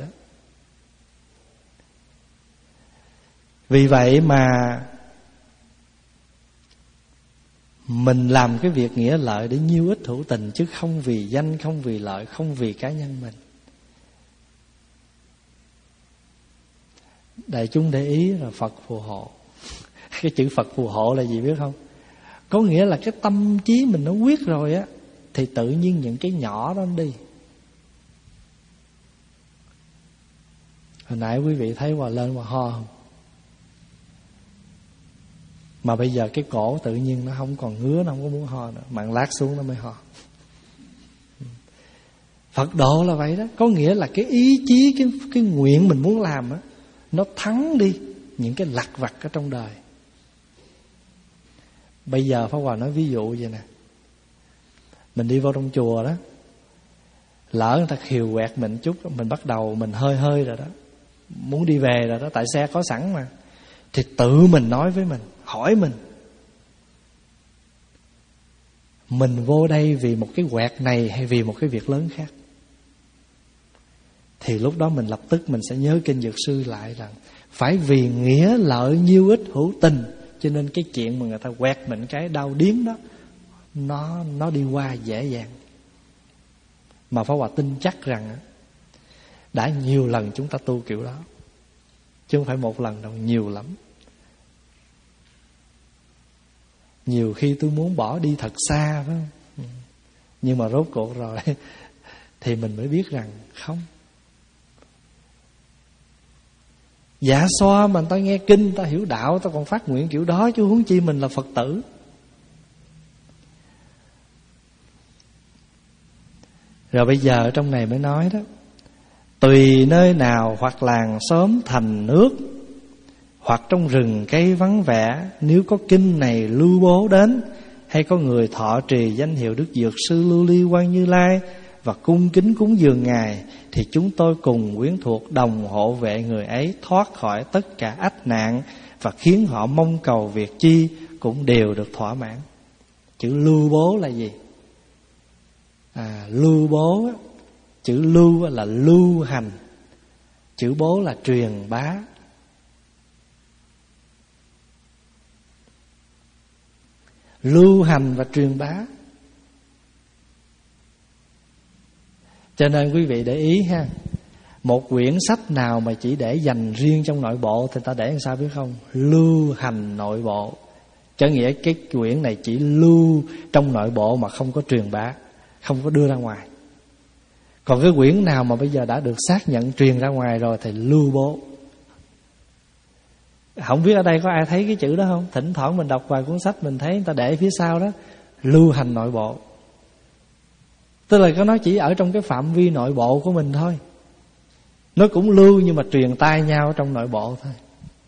Speaker 1: Vì vậy mà mình làm cái việc nghĩa lợi để nhiêu ích hữu tình, chứ không vì danh, không vì lợi, không vì cá nhân mình. Đại chúng để ý là Phật phù hộ. Cái chữ Phật phù hộ là gì biết không? Có nghĩa là cái tâm trí mình nó quyết rồi á, thì tự nhiên những cái nhỏ đó đi. Hồi nãy quý vị thấy Hòa lên Hòa ho không? Mà bây giờ cái cổ tự nhiên nó không còn ngứa, nó không có muốn ho nữa, mà lát xuống nó mới ho. Phật độ là vậy đó. Có nghĩa là cái ý chí, Cái, cái nguyện mình muốn làm á, nó thắng đi những cái lặt vặt ở trong đời. Bây giờ Pháp Hòa nói ví dụ vậy nè. Mình đi vào trong chùa đó, lỡ người ta khiều quẹt mình chút, mình bắt đầu mình hơi hơi rồi đó, muốn đi về rồi đó, tại xe có sẵn mà, thì tự mình nói với mình, hỏi mình, mình vô đây vì một cái quẹt này hay vì một cái việc lớn khác? Thì lúc đó mình lập tức mình sẽ nhớ kinh Dược Sư lại rằng phải vì nghĩa lợi nhiêu ích hữu tình, cho nên cái chuyện mà người ta quẹt mình cái đau điếng đó, Nó nó đi qua dễ dàng. Mà Pháp Hòa tin chắc rằng đã nhiều lần chúng ta tu kiểu đó, chứ không phải một lần đâu, nhiều lắm. Nhiều khi tôi muốn bỏ đi thật xa, phải không? Nhưng mà rốt cuộc rồi thì mình mới biết rằng không. Dạ xoa mà người ta nghe kinh, ta hiểu đạo, ta còn phát nguyện kiểu đó, chứ huống chi mình là Phật tử. Rồi bây giờ ở trong này mới nói đó, tùy nơi nào hoặc làng xóm thành nước, hoặc trong rừng cây vắng vẻ, nếu có kinh này lưu bố đến, hay có người thọ trì danh hiệu Đức Dược Sư Lưu Ly Quang Như Lai và cung kính cúng dường Ngài, thì chúng tôi cùng quyến thuộc đồng hộ vệ người ấy thoát khỏi tất cả ách nạn, và khiến họ mong cầu việc chi cũng đều được thỏa mãn. Chữ lưu bố là gì? À, lưu bố, chữ lưu là lưu hành, chữ bố là truyền bá. Lưu hành và truyền bá. Cho nên quý vị để ý ha, một quyển sách nào mà chỉ để dành riêng trong nội bộ thì ta để làm sao biết không? Lưu hành nội bộ. Cho nghĩa cái quyển này chỉ lưu trong nội bộ mà không có truyền bá, không có đưa ra ngoài. Còn cái quyển nào mà bây giờ đã được xác nhận truyền ra ngoài rồi thì lưu bố. Không biết ở đây có ai thấy cái chữ đó không? Thỉnh thoảng mình đọc vài cuốn sách mình thấy người ta để phía sau đó lưu hành nội bộ. Tức là nó chỉ ở trong cái phạm vi nội bộ của mình thôi. Nó cũng lưu nhưng mà truyền tai nhau trong nội bộ thôi.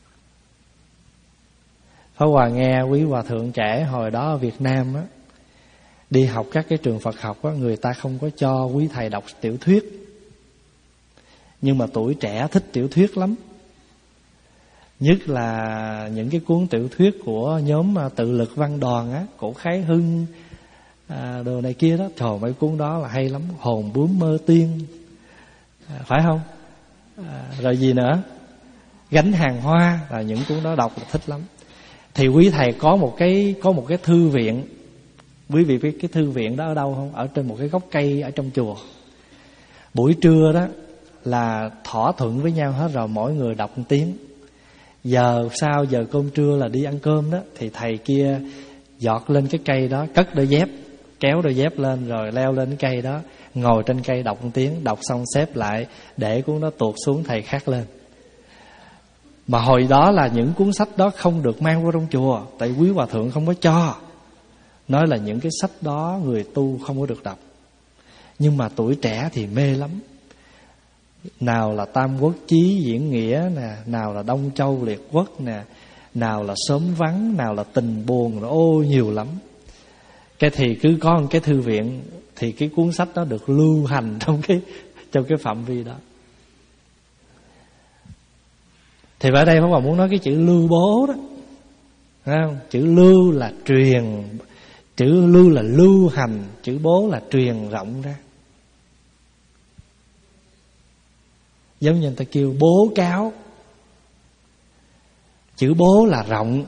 Speaker 1: Pháp Hòa nghe quý hòa thượng trẻ hồi đó ở Việt Nam á, đi học các cái trường Phật học á, người ta không có cho quý thầy đọc tiểu thuyết. Nhưng mà tuổi trẻ thích tiểu thuyết lắm. Nhất là những cái cuốn tiểu thuyết của nhóm Tự Lực Văn Đoàn á, Cổ Khái Hưng, à, đồ này kia đó. Trời, mấy cuốn đó là hay lắm. Hồn Bướm Mơ Tiên, à, phải không? À, rồi gì nữa? Gánh Hàng Hoa, là những cuốn đó đọc là thích lắm. Thì quý thầy có một cái có một cái thư viện. Quý vị biết cái thư viện đó ở đâu không? Ở trên một cái gốc cây ở trong chùa. Buổi trưa đó là thỏa thuận với nhau hết rồi, mỗi người đọc một tiếng. Giờ sau giờ cơm trưa là đi ăn cơm đó, thì thầy kia giọt lên cái cây đó, cất đôi dép, kéo đôi dép lên rồi leo lên cái cây đó, ngồi trên cây đọc một tiếng, đọc xong xếp lại, để cuốn đó tuột xuống, thầy khác lên. Mà hồi đó là những cuốn sách đó không được mang vào trong chùa, tại quý hòa thượng không có cho. Nói là những cái sách đó người tu không có được đọc. Nhưng mà tuổi trẻ thì mê lắm. Nào là Tam Quốc Chí Diễn Nghĩa nè, nào là Đông Châu Liệt Quốc nè, nào là Sớm Vắng, nào là Tình Buồn, ô nhiều lắm. Cái thì cứ có một cái thư viện thì cái cuốn sách đó được lưu hành trong cái trong cái phạm vi đó. Thì ở đây Pháp Hòa muốn nói cái chữ lưu bố đó, thấy không? Chữ lưu là truyền, chữ lưu là lưu hành, chữ bố là truyền rộng ra. Giống như người ta kêu bố cáo. Chữ bố là rộng,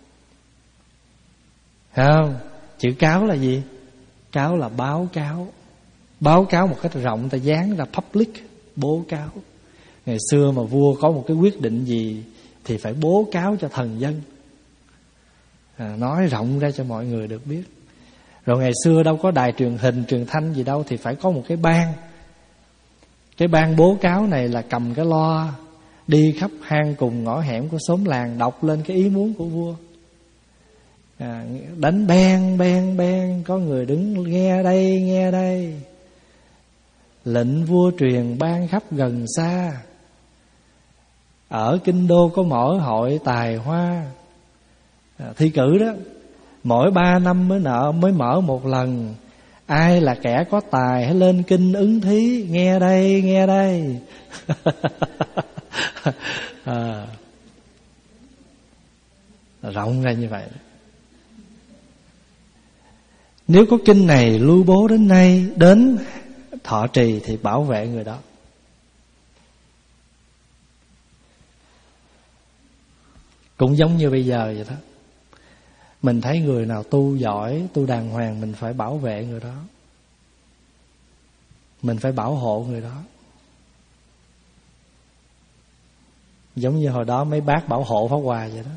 Speaker 1: thấy không? Chữ cáo là gì? Cáo là báo cáo. Báo cáo một cách rộng, người ta dán ra public, bố cáo. Ngày xưa mà vua có một cái quyết định gì thì phải bố cáo cho thần dân, à, nói rộng ra cho mọi người được biết. Rồi ngày xưa đâu có đài truyền hình, truyền thanh gì đâu, thì phải có một cái ban. Cái ban bố cáo này là cầm cái loa đi khắp hang cùng ngõ hẻm của xóm làng, đọc lên cái ý muốn của vua. à, đánh beng beng beng, có người đứng nghe đây nghe đây. Lệnh vua truyền ban khắp gần xa, ở kinh đô có mở hội tài hoa. à, Thi cử đó, mỗi ba năm mới nợ mới mở một lần. Ai là kẻ có tài hãy lên kinh ứng thí, nghe đây nghe đây. à, rộng ra như vậy. Nếu có kinh này lưu bố đến nay, đến thọ trì thì bảo vệ người đó. Cũng giống như bây giờ vậy đó. Mình thấy người nào tu giỏi, tu đàng hoàng, mình phải bảo vệ người đó, mình phải bảo hộ người đó. Giống như hồi đó mấy bác bảo hộ Pháp Hòa vậy đó.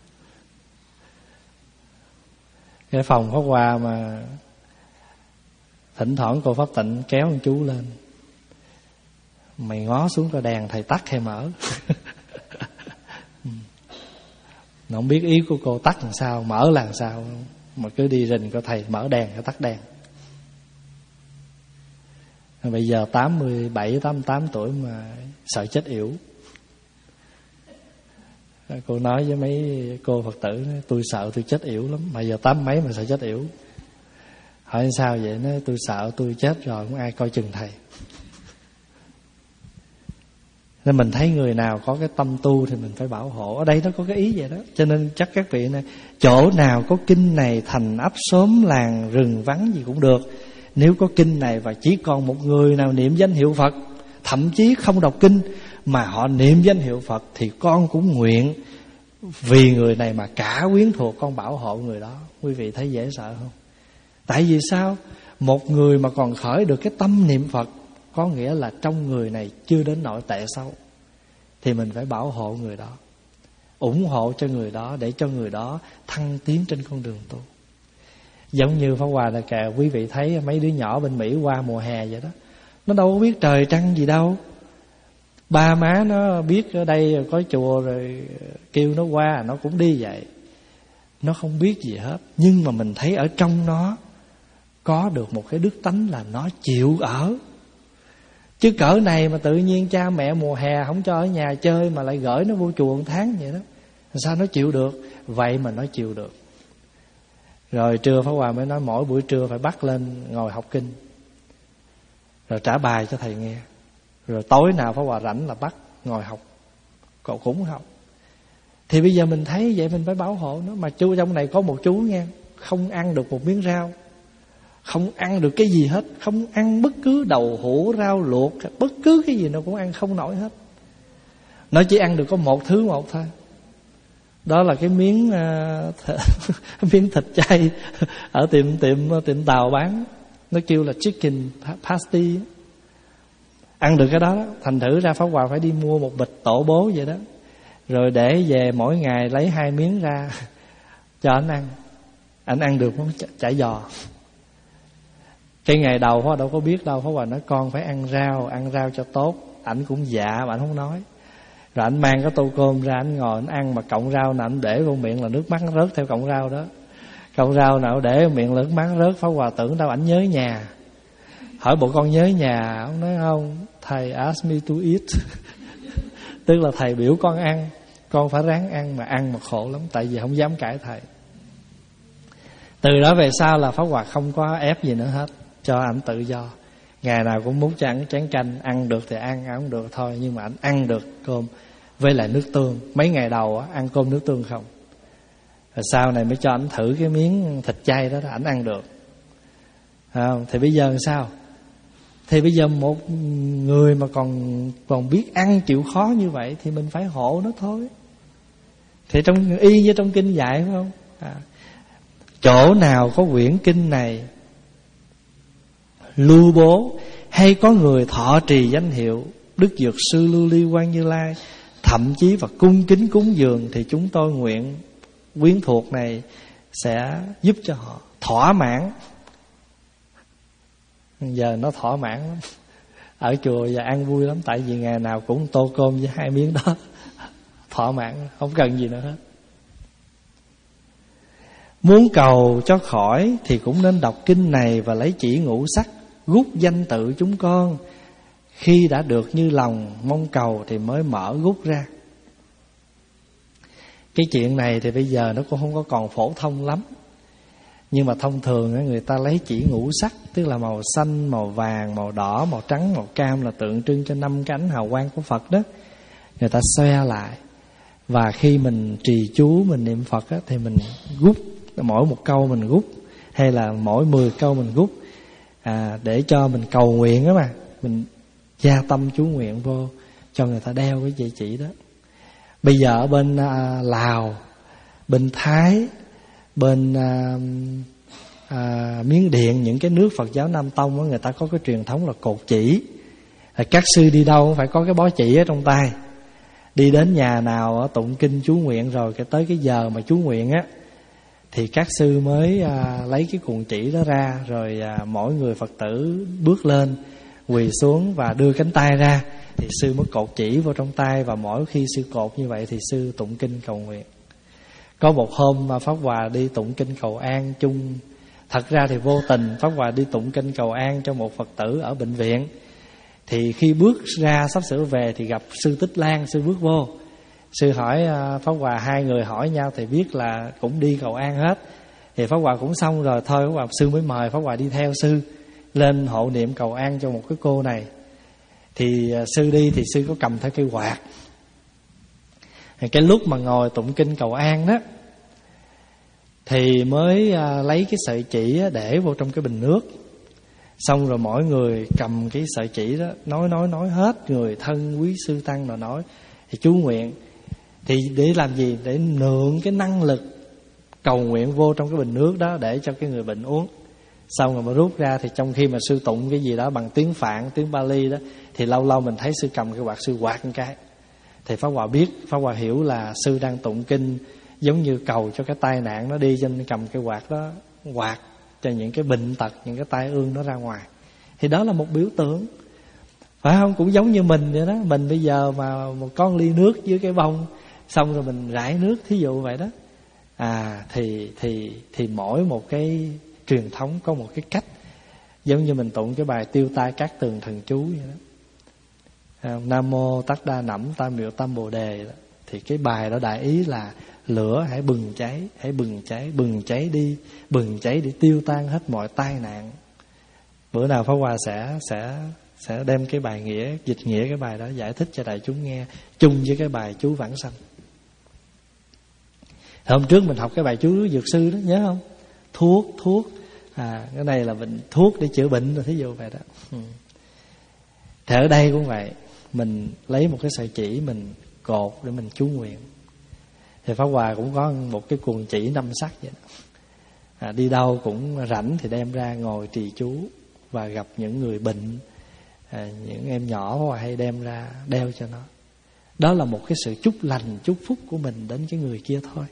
Speaker 1: Cái phòng Pháp Hòa mà thỉnh thoảng cô Pháp Tịnh kéo con chú lên, mày ngó xuống coi đèn thầy tắt hay mở. Nó không biết ý của cô tắt làm sao, mở làm sao, mà cứ đi rình coi thầy mở đèn hay tắt đèn. Bây giờ tám mươi bảy, tám mươi tám tuổi mà sợ chết yểu. Cô nói với mấy cô Phật tử, tôi sợ tôi chết yểu lắm. Mà giờ tám mấy mà sợ chết yểu. Hỏi sao vậy? Nói tôi sợ tôi chết rồi không ai coi chừng thầy. Nên mình thấy người nào có cái tâm tu thì mình phải bảo hộ. Ở đây nó có cái ý vậy đó. Cho nên chắc các vị này, chỗ nào có kinh này, thành ấp xóm làng rừng vắng gì cũng được. Nếu có kinh này và chỉ còn một người nào niệm danh hiệu Phật, thậm chí không đọc kinh mà họ niệm danh hiệu Phật, thì con cũng nguyện vì người này mà cả quyến thuộc con bảo hộ người đó. Quý vị thấy dễ sợ không? Tại vì sao? Một người mà còn khởi được cái tâm niệm Phật, có nghĩa là trong người này chưa đến nỗi tệ sâu, thì mình phải bảo hộ người đó, ủng hộ cho người đó, để cho người đó thăng tiến trên con đường tu. Giống như Pháp Hòa là kìa, quý vị thấy mấy đứa nhỏ bên Mỹ qua mùa hè vậy đó, nó đâu có biết trời trăng gì đâu. Ba má nó biết ở đây có chùa rồi kêu nó qua, nó cũng đi vậy. Nó không biết gì hết, nhưng mà mình thấy ở trong nó có được một cái đức tánh là nó chịu ở. Chứ cỡ này mà tự nhiên cha mẹ mùa hè không cho ở nhà chơi mà lại gửi nó vô chùa một tháng vậy đó, sao nó chịu được? Vậy mà nó chịu được. Rồi trưa Pháp Hòa mới nói mỗi buổi trưa phải bắt lên ngồi học kinh, rồi trả bài cho thầy nghe. Rồi tối nào Pháp Hòa rảnh là bắt ngồi học, cậu cũng học. Thì bây giờ mình thấy vậy mình phải bảo hộ nó. Mà chú trong này có một chú nghe, không ăn được một miếng rau, không ăn được cái gì hết, không ăn bất cứ đậu hũ, rau luộc, bất cứ cái gì nó cũng ăn không nổi hết. Nó chỉ ăn được có một thứ một thôi. Đó là cái miếng uh, th- miếng thịt chay ở tiệm tiệm tiệm Tàu bán, nó kêu là chicken pasty. Ăn được cái đó, đó. Thành thử ra Pháp Hòa phải đi mua một bịch tổ bố vậy đó, rồi để về mỗi ngày lấy hai miếng ra cho anh ăn. Anh ăn được món chả giò. Cái ngày đầu Pháp Hòa đâu có biết đâu. Pháp Hòa nói con phải ăn rau, ăn rau cho tốt. Ảnh cũng dạ mà ảnh không nói. Rồi ảnh mang cái tô cơm ra, ảnh ngồi ảnh ăn, mà cọng rau nào ảnh để vô miệng là nước mắt nó rớt theo cọng rau đó. Cọng rau nào để vô miệng là nước mắt rớt. Pháp Hòa tưởng đâu ảnh nhớ nhà. Hỏi bộ con nhớ nhà? Ông nói không, thầy ask me to eat. Tức là thầy biểu con ăn, con phải ráng ăn, mà ăn mà khổ lắm, tại vì không dám cãi thầy. Từ đó về sau là Pháp Hòa không có ép gì nữa hết, cho ảnh tự do. Ngày nào cũng múc cho ảnh chén canh, ăn được thì ăn, ăn không được thôi. Nhưng mà ảnh ăn được cơm với lại nước tương. Mấy ngày đầu á, ăn cơm nước tương không. Rồi sau này mới cho ảnh thử cái miếng thịt chay đó, ảnh ăn được. À, thì bây giờ sao? Thì bây giờ một người mà còn còn biết ăn chịu khó như vậy thì mình phải hộ nó thôi. Thì trong y như trong kinh dạy phải không? À, chỗ nào có quyển kinh này lưu bố, hay có người thọ trì danh hiệu Đức Dược Sư Lưu Ly Quang Như Lai, thậm chí và cung kính cúng dường, thì chúng tôi nguyện quyến thuộc này sẽ giúp cho họ thỏa mãn. Giờ nó thỏa mãn lắm. Ở chùa giờ ăn vui lắm, tại vì ngày nào cũng tô cơm với hai miếng đó. Thỏa mãn, không cần gì nữa hết. Muốn cầu cho khỏi thì cũng nên đọc kinh này và lấy chỉ ngũ sắc rút danh tự chúng con. Khi đã được như lòng mong cầu thì mới mở rút ra. Cái chuyện này thì bây giờ nó cũng không có còn phổ thông lắm. Nhưng mà thông thường người ta lấy chỉ ngũ sắc, tức là màu xanh, màu vàng, màu đỏ, màu trắng, màu cam, là tượng trưng cho năm cái ánh hào quang của Phật đó. Người ta xoe lại. Và khi mình trì chú, mình niệm Phật á, thì mình rút, mỗi một câu mình rút, hay là mỗi mười câu mình rút, à, để cho mình cầu nguyện đó mà. Mình gia tâm chú nguyện vô cho người ta đeo cái dây chỉ đó. Bây giờ ở bên à, Lào, bên Thái, bên à, à, Miến Điện, những cái nước Phật giáo Nam Tông đó, người ta có cái truyền thống là cột chỉ. à, Các sư đi đâu cũng phải có cái bó chỉ ở trong tay. Đi đến nhà nào tụng kinh chú nguyện rồi, cái tới cái giờ mà chú nguyện á, thì các sư mới à, lấy cái cuộn chỉ đó ra. Rồi à, mỗi người Phật tử bước lên, quỳ xuống và đưa cánh tay ra, thì sư mới cột chỉ vào trong tay. Và mỗi khi sư cột như vậy thì sư tụng kinh cầu nguyện. Có một hôm mà Pháp Hòa đi tụng kinh cầu an chung. Thật ra thì vô tình Pháp Hòa đi tụng kinh cầu an cho một Phật tử ở bệnh viện. Thì khi bước ra sắp sửa về thì gặp sư Tích Lan. Sư bước vô, sư hỏi Pháp Hòa, hai người hỏi nhau thì biết là cũng đi cầu an hết. Thì Pháp Hòa cũng xong rồi, thôi Pháp Hòa, sư mới mời Pháp Hòa đi theo sư lên hộ niệm cầu an cho một cái cô này. Thì sư đi thì sư có cầm theo cây quạt. Cái lúc mà ngồi tụng kinh cầu an đó, thì mới lấy cái sợi chỉ để vô trong cái bình nước. Xong rồi mỗi người cầm cái sợi chỉ đó, nói nói nói hết, người thân quý sư tăng rồi nói. Thì chú nguyện. Thì để làm gì? Để nương cái năng lực cầu nguyện vô trong cái bình nước đó để cho cái người bệnh uống. Xong rồi mà rút ra, thì trong khi mà sư tụng cái gì đó bằng tiếng Phạn, tiếng Pali đó, thì lâu lâu mình thấy sư cầm cái quạt, sư quạt một cái. Thì Pháp Hòa biết, Pháp Hòa hiểu là sư đang tụng kinh giống như cầu cho cái tai nạn nó đi, cho nên cầm cái quạt đó quạt cho những cái bệnh tật, những cái tai ương nó ra ngoài. Thì đó là một biểu tượng, phải không? Cũng giống như mình vậy đó. Mình bây giờ mà một con ly nước dưới cái bông, xong rồi mình rải nước, thí dụ vậy đó. À thì thì thì mỗi một cái truyền thống có một cái cách. Giống như mình tụng cái bài tiêu tai các tường thần chú vậy đó. Nam mô Tát Đa Nẵm Tam Miệu Tam Bồ Đề đó. Thì cái bài đó đại ý là lửa hãy bừng cháy, hãy bừng cháy, bừng cháy đi, bừng cháy để tiêu tan hết mọi tai nạn. Bữa nào Pháp Hòa sẽ sẽ sẽ đem cái bài nghĩa, dịch nghĩa cái bài đó giải thích cho đại chúng nghe, chung với cái bài chú vãng sanh. Hôm trước mình học cái bài chú dược sư đó, nhớ không? Thuốc, thuốc. À, cái này là bệnh thuốc để chữa bệnh rồi, thí dụ vậy đó. Ừ. Thì ở đây cũng vậy, mình lấy một cái sợi chỉ mình cột để mình chú nguyện. Thì Pháp Hòa cũng có một cái cuộn chỉ năm sắc vậy đó. À, đi đâu cũng rảnh thì đem ra ngồi trì chú. Và gặp những người bệnh, à, những em nhỏ Pháp Hòa hay đem ra đeo cho nó. Đó là một cái sự chúc lành, chúc phúc của mình đến cái người kia thôi.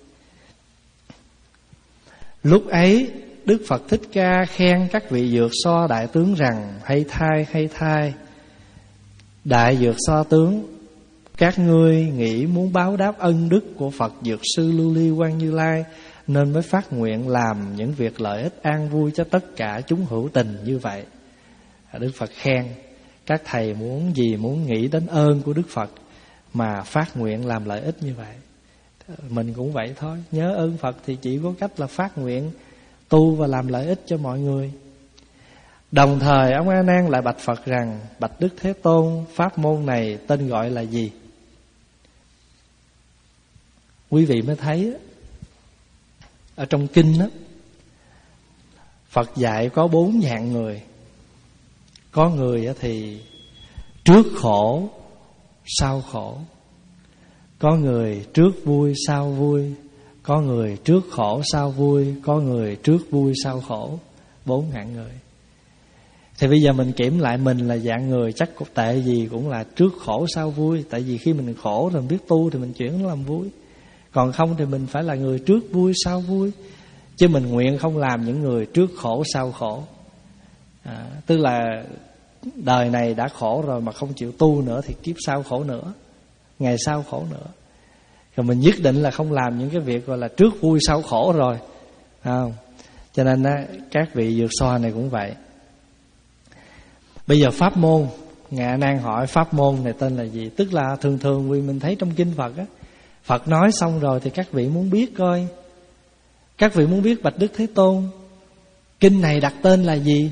Speaker 1: Lúc ấy Đức Phật Thích Ca khen các vị dược so đại tướng rằng: hay thai, hay thai, đại dược so tướng, các ngươi nghĩ muốn báo đáp ân đức của Phật Dược Sư Lưu Ly Quang Như Lai, nên mới phát nguyện làm những việc lợi ích an vui cho tất cả chúng hữu tình như vậy. Đức Phật khen các thầy muốn gì, muốn nghĩ đến ơn của Đức Phật mà phát nguyện làm lợi ích như vậy. Mình cũng vậy thôi, nhớ ơn Phật thì chỉ có cách là phát nguyện tu và làm lợi ích cho mọi người. Đồng thời ông A Nan lại bạch Phật rằng: bạch Đức Thế Tôn, pháp môn này tên gọi là gì? Quý vị mới thấy ở trong kinh đó, Phật dạy có bốn dạng người. Có người thì trước khổ sau khổ, có người trước vui sau vui, có người trước khổ sau vui, có người trước vui sau khổ. Bốn hạng người. Thì bây giờ mình kiểm lại mình là dạng người chắc có tệ gì cũng là trước khổ sau vui. Tại vì khi mình khổ rồi mình biết tu thì mình chuyển nó làm vui. Còn không thì mình phải là người trước vui sau vui. Chứ mình nguyện không làm những người trước khổ sau khổ. à, Tức là đời này đã khổ rồi mà không chịu tu nữa thì kiếp sau khổ nữa, ngày sau khổ nữa. Rồi mình nhất định là không làm những cái việc gọi là trước vui sau khổ rồi. không? Cho nên á, các vị vượt xoa này cũng vậy. Bây giờ pháp môn, Ngài A Nan hỏi pháp môn này tên là gì? Tức là thường thường vì mình thấy trong kinh Phật á, Phật nói xong rồi thì các vị muốn biết coi, các vị muốn biết bạch Đức Thế Tôn, kinh này đặt tên là gì?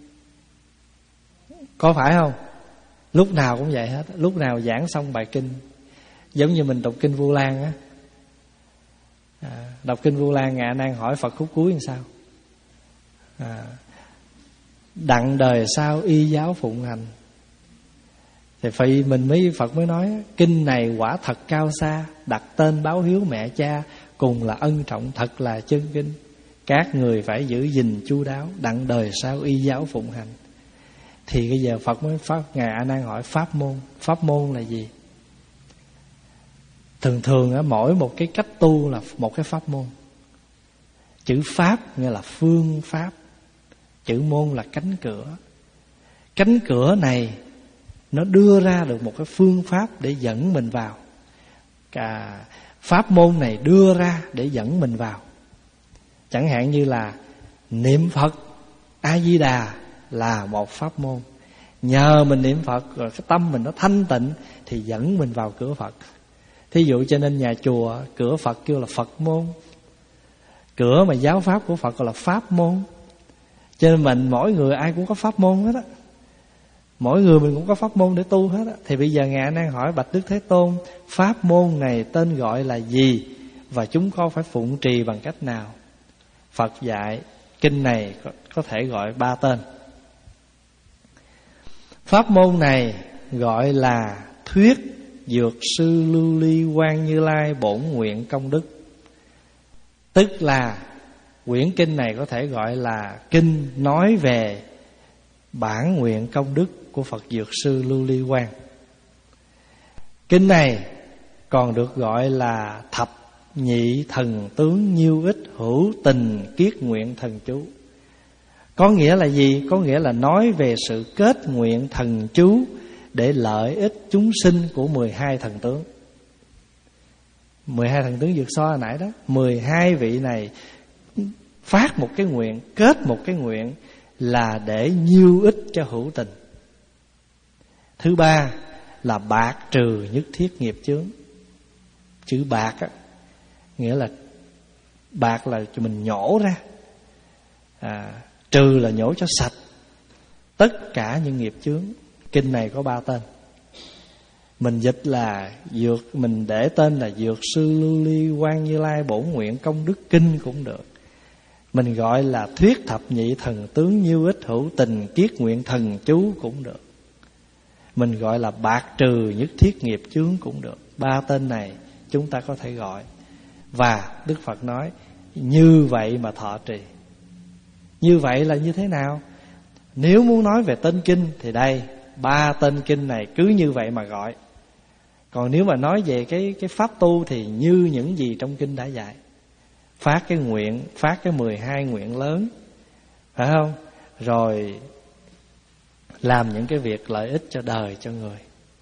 Speaker 1: Có phải không? Lúc nào cũng vậy hết. Lúc nào giảng xong bài kinh, giống như mình đọc kinh Vu Lan á, à, đọc kinh Vu Lan, Ngài A Nan hỏi Phật khúc cuối làm sao? À, đặng đời sau y giáo phụng hành. Thì phải mình mới Phật mới nói kinh này quả thật cao xa, đặt tên báo hiếu mẹ cha, cùng là ân trọng, thật là chân kinh. Các người phải giữ gìn chu đáo, đặng đời sau y giáo phụng hành. Thì bây giờ Phật mới pháp Ngài A Nan hỏi pháp môn. Pháp môn là gì? Thường thường á, mỗi một cái cách tu là một cái pháp môn. Chữ pháp nghĩa là phương pháp, chữ môn là cánh cửa. Cánh cửa này nó đưa ra được một cái phương pháp để dẫn mình vào. Cả pháp môn này đưa ra để dẫn mình vào. Chẳng hạn như là niệm Phật A Di Đà là một pháp môn. Nhờ mình niệm Phật rồi cái tâm mình nó thanh tịnh thì dẫn mình vào cửa Phật. Thí dụ cho nên nhà chùa cửa Phật kêu là Phật môn, cửa mà giáo pháp của Phật gọi là pháp môn. Cho nên mình mỗi người ai cũng có pháp môn hết á. Mỗi người mình cũng có pháp môn để tu hết á. Thì bây giờ Ngài A Nan hỏi bạch Đức Thế Tôn, pháp môn này tên gọi là gì, và chúng con phải phụng trì bằng cách nào? Phật dạy kinh này có, có thể gọi ba tên. Pháp môn này gọi là thuyết Dược Sư Lưu Ly Quang Như Lai Bổn Nguyện Công Đức. Tức là quyển kinh này có thể gọi là kinh nói về bản nguyện công đức của Phật Dược Sư Lưu Ly Quang. Kinh này còn được gọi là thập nhị thần tướng nhiêu ích hữu tình kiết nguyện thần chú. Có nghĩa là gì? Có nghĩa là nói về sự kết nguyện thần chú để lợi ích chúng sinh của mười hai thần tướng. mười hai thần tướng vượt so hồi nãy đó, mười hai vị này phát một cái nguyện, kết một cái nguyện là để nhiêu ích cho hữu tình. Thứ ba là bạc trừ nhất thiết nghiệp chướng. Chữ bạc á, nghĩa là bạc là cho mình nhổ ra, à, trừ là nhổ cho sạch tất cả những nghiệp chướng. Kinh này có ba tên. Mình dịch là dược, mình để tên là Dược Sư Lưu Ly Quang Như Lai Bổn Nguyện Công Đức Kinh cũng được. Mình gọi là thuyết thập nhị thần tướng nhiêu ích hữu tình kiết nguyện thần chú cũng được. Mình gọi là bạc trừ nhất thiết nghiệp chướng cũng được. Ba tên này chúng ta có thể gọi. Và Đức Phật nói như vậy mà thọ trì. Như vậy là như thế nào? Nếu muốn nói về tên kinh thì đây, ba tên kinh này cứ như vậy mà gọi. Còn nếu mà nói về cái, cái pháp tu thì như những gì trong kinh đã dạy. Phát cái nguyện, phát cái mười hai nguyện lớn, phải không? Rồi làm những cái việc lợi ích cho đời, cho người.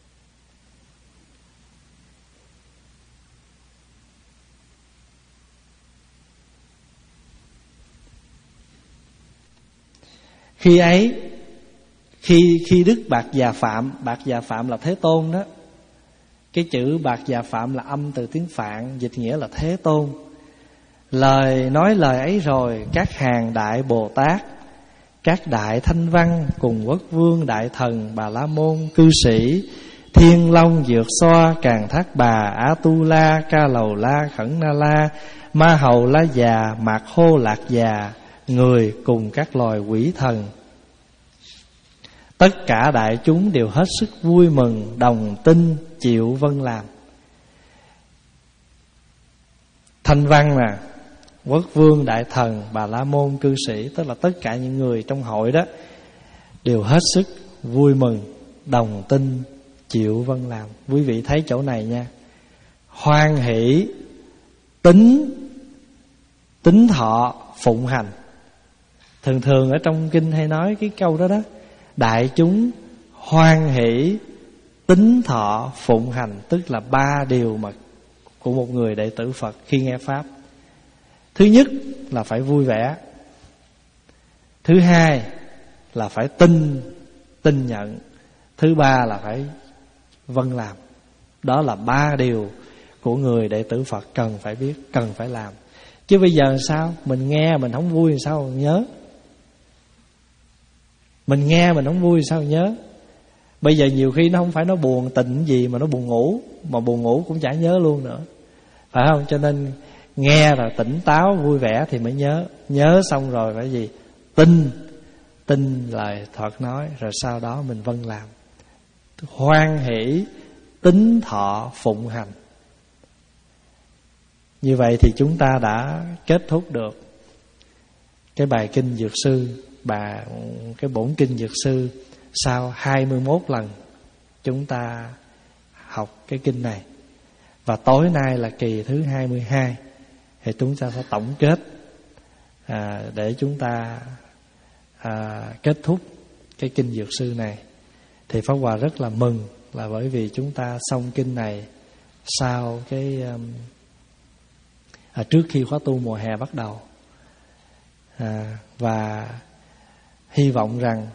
Speaker 1: Khi ấy, Khi khi Đức Bạc Già Phạm, Bạc Già Phạm là Thế Tôn đó. Cái chữ Bạc Già Phạm là âm từ tiếng Phạn, dịch nghĩa là Thế Tôn. Lời nói lời ấy rồi, các hàng đại Bồ Tát, các đại Thanh Văn cùng Quốc Vương, Đại Thần, Bà La Môn, cư sĩ, Thiên Long, Dược Xoa, Càn Thác Bà, Á Tu La, Ca Lầu La, Khẩn Na La, Ma Hầu La Già, Mạc Hô Lạc Già, người cùng các loài quỷ thần, tất cả đại chúng đều hết sức vui mừng, đồng tin, chịu vâng làm. Thanh Văn nè, Quốc Vương, Đại Thần, Bà La Môn, cư sĩ, tức là tất cả những người trong hội đó đều hết sức vui mừng, đồng tin, chịu vâng làm. Quý vị thấy chỗ này nha, hoan hỷ, tín, tín thọ, phụng hành. Thường thường ở trong kinh hay nói cái câu đó đó, đại chúng hoan hỷ, tín thọ, phụng hành, tức là ba điều mà của một người đệ tử Phật khi nghe pháp. Thứ nhất là phải vui vẻ. Thứ hai là phải tin, tin nhận. Thứ ba là phải vâng làm. Đó là ba điều của người đệ tử Phật cần phải biết, cần phải làm. Chứ bây giờ sao? Mình nghe mình không vui sao nhớ? Mình nghe mình không vui sao nhớ? Bây giờ nhiều khi nó không phải nó buồn tình gì, mà nó buồn ngủ. Mà buồn ngủ cũng chả nhớ luôn nữa, phải không? Cho nên nghe là tỉnh táo vui vẻ thì mới nhớ. Nhớ xong rồi phải gì? Tin, tin lời Phật nói. Rồi sau đó mình vâng làm. Hoan hỷ, tín thọ, phụng hành. Như vậy thì chúng ta đã kết thúc được cái bài kinh Dược Sư, bà cái bổn kinh Dược Sư. Sau hai mươi mốt lần chúng ta học cái kinh này, và tối nay là kỳ thứ hai mươi hai, thì chúng ta sẽ tổng kết à, để chúng ta à, kết thúc cái kinh Dược Sư này. Thì Pháp Hòa rất là mừng là bởi vì chúng ta xong kinh này sau cái um, à, trước khi khóa tu mùa hè bắt đầu. à, Và hy vọng rằng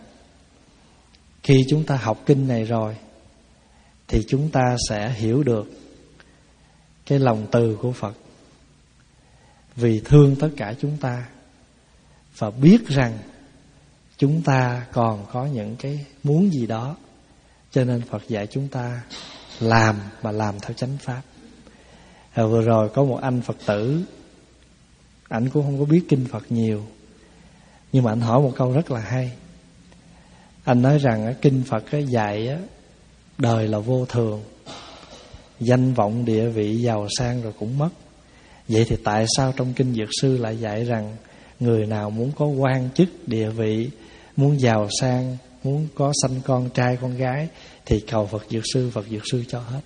Speaker 1: khi chúng ta học kinh này rồi thì chúng ta sẽ hiểu được cái lòng từ của Phật, vì thương tất cả chúng ta, và biết rằng chúng ta còn có những cái muốn gì đó, cho nên Phật dạy chúng ta làm, mà làm theo chánh pháp. à, Vừa rồi có một anh Phật tử, ảnh cũng không có biết kinh Phật nhiều, nhưng mà anh hỏi một câu rất là hay. Anh nói rằng kinh Phật dạy đời là vô thường, danh vọng địa vị giàu sang rồi cũng mất. Vậy thì tại sao trong kinh Dược Sư lại dạy rằng người nào muốn có quan chức địa vị, muốn giàu sang, muốn có sanh con trai con gái thì cầu Phật Dược Sư, Phật Dược Sư cho hết.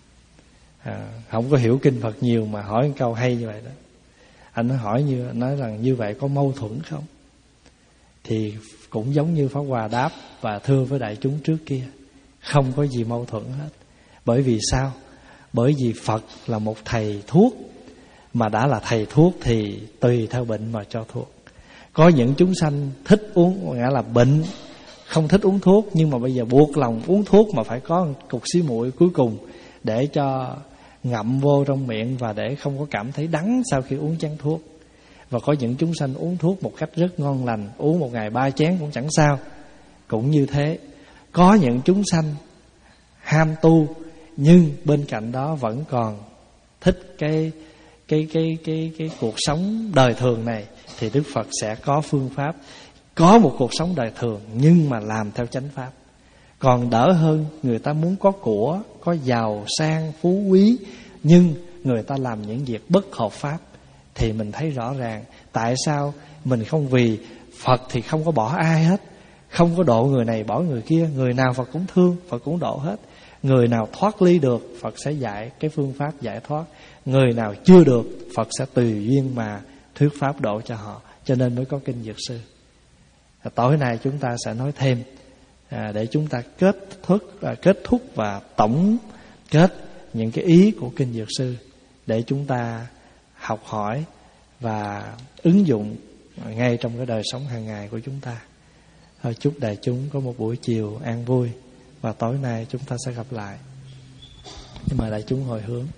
Speaker 1: à, Không có hiểu kinh Phật nhiều mà hỏi một câu hay như vậy đó. Anh nói hỏi như nói rằng như vậy có mâu thuẫn không? Thì cũng giống như Pháp Hòa đáp và thưa với đại chúng trước kia, không có gì mâu thuẫn hết. Bởi vì sao? Bởi vì Phật là một thầy thuốc, mà đã là thầy thuốc thì tùy theo bệnh mà cho thuốc. Có những chúng sanh thích uống, nghĩa là bệnh không thích uống thuốc, nhưng mà bây giờ buộc lòng uống thuốc, mà phải có cục xí muội cuối cùng để cho ngậm vô trong miệng và để không có cảm thấy đắng sau khi uống chén thuốc. Và có những chúng sanh uống thuốc một cách rất ngon lành, uống một ngày ba chén cũng chẳng sao. Cũng như thế, có những chúng sanh ham tu, nhưng bên cạnh đó vẫn còn thích cái cái cái cái cái cuộc sống đời thường này, thì Đức Phật sẽ có phương pháp có một cuộc sống đời thường nhưng mà làm theo chánh pháp. Còn đỡ hơn người ta muốn có của, có giàu sang phú quý, nhưng người ta làm những việc bất hợp pháp, thì mình thấy rõ ràng tại sao mình không, vì Phật thì không có bỏ ai hết, không có độ người này bỏ người kia, người nào Phật cũng thương, Phật cũng độ hết. Người nào thoát ly được, Phật sẽ dạy cái phương pháp giải thoát. Người nào chưa được, Phật sẽ tùy duyên mà thuyết pháp độ cho họ. Cho nên mới có kinh Dược Sư. à, Tối nay chúng ta sẽ nói thêm à, để chúng ta kết thúc, à, kết thúc và tổng kết những cái ý của kinh Dược Sư, để chúng ta học hỏi và ứng dụng ngay trong cái đời sống hàng ngày của chúng ta. Thôi chúc đại chúng có một buổi chiều an vui, và tối nay chúng ta sẽ gặp lại. Mời đại chúng hồi hướng.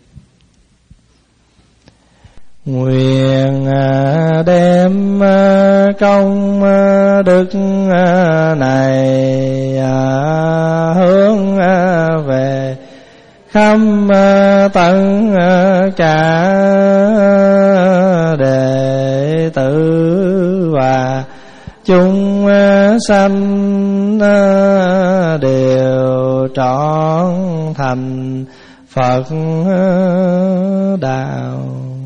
Speaker 1: Nguyện đem công đức này hướng về khắp tận cả đệ tử và chúng sanh đều trọn thành Phật đạo.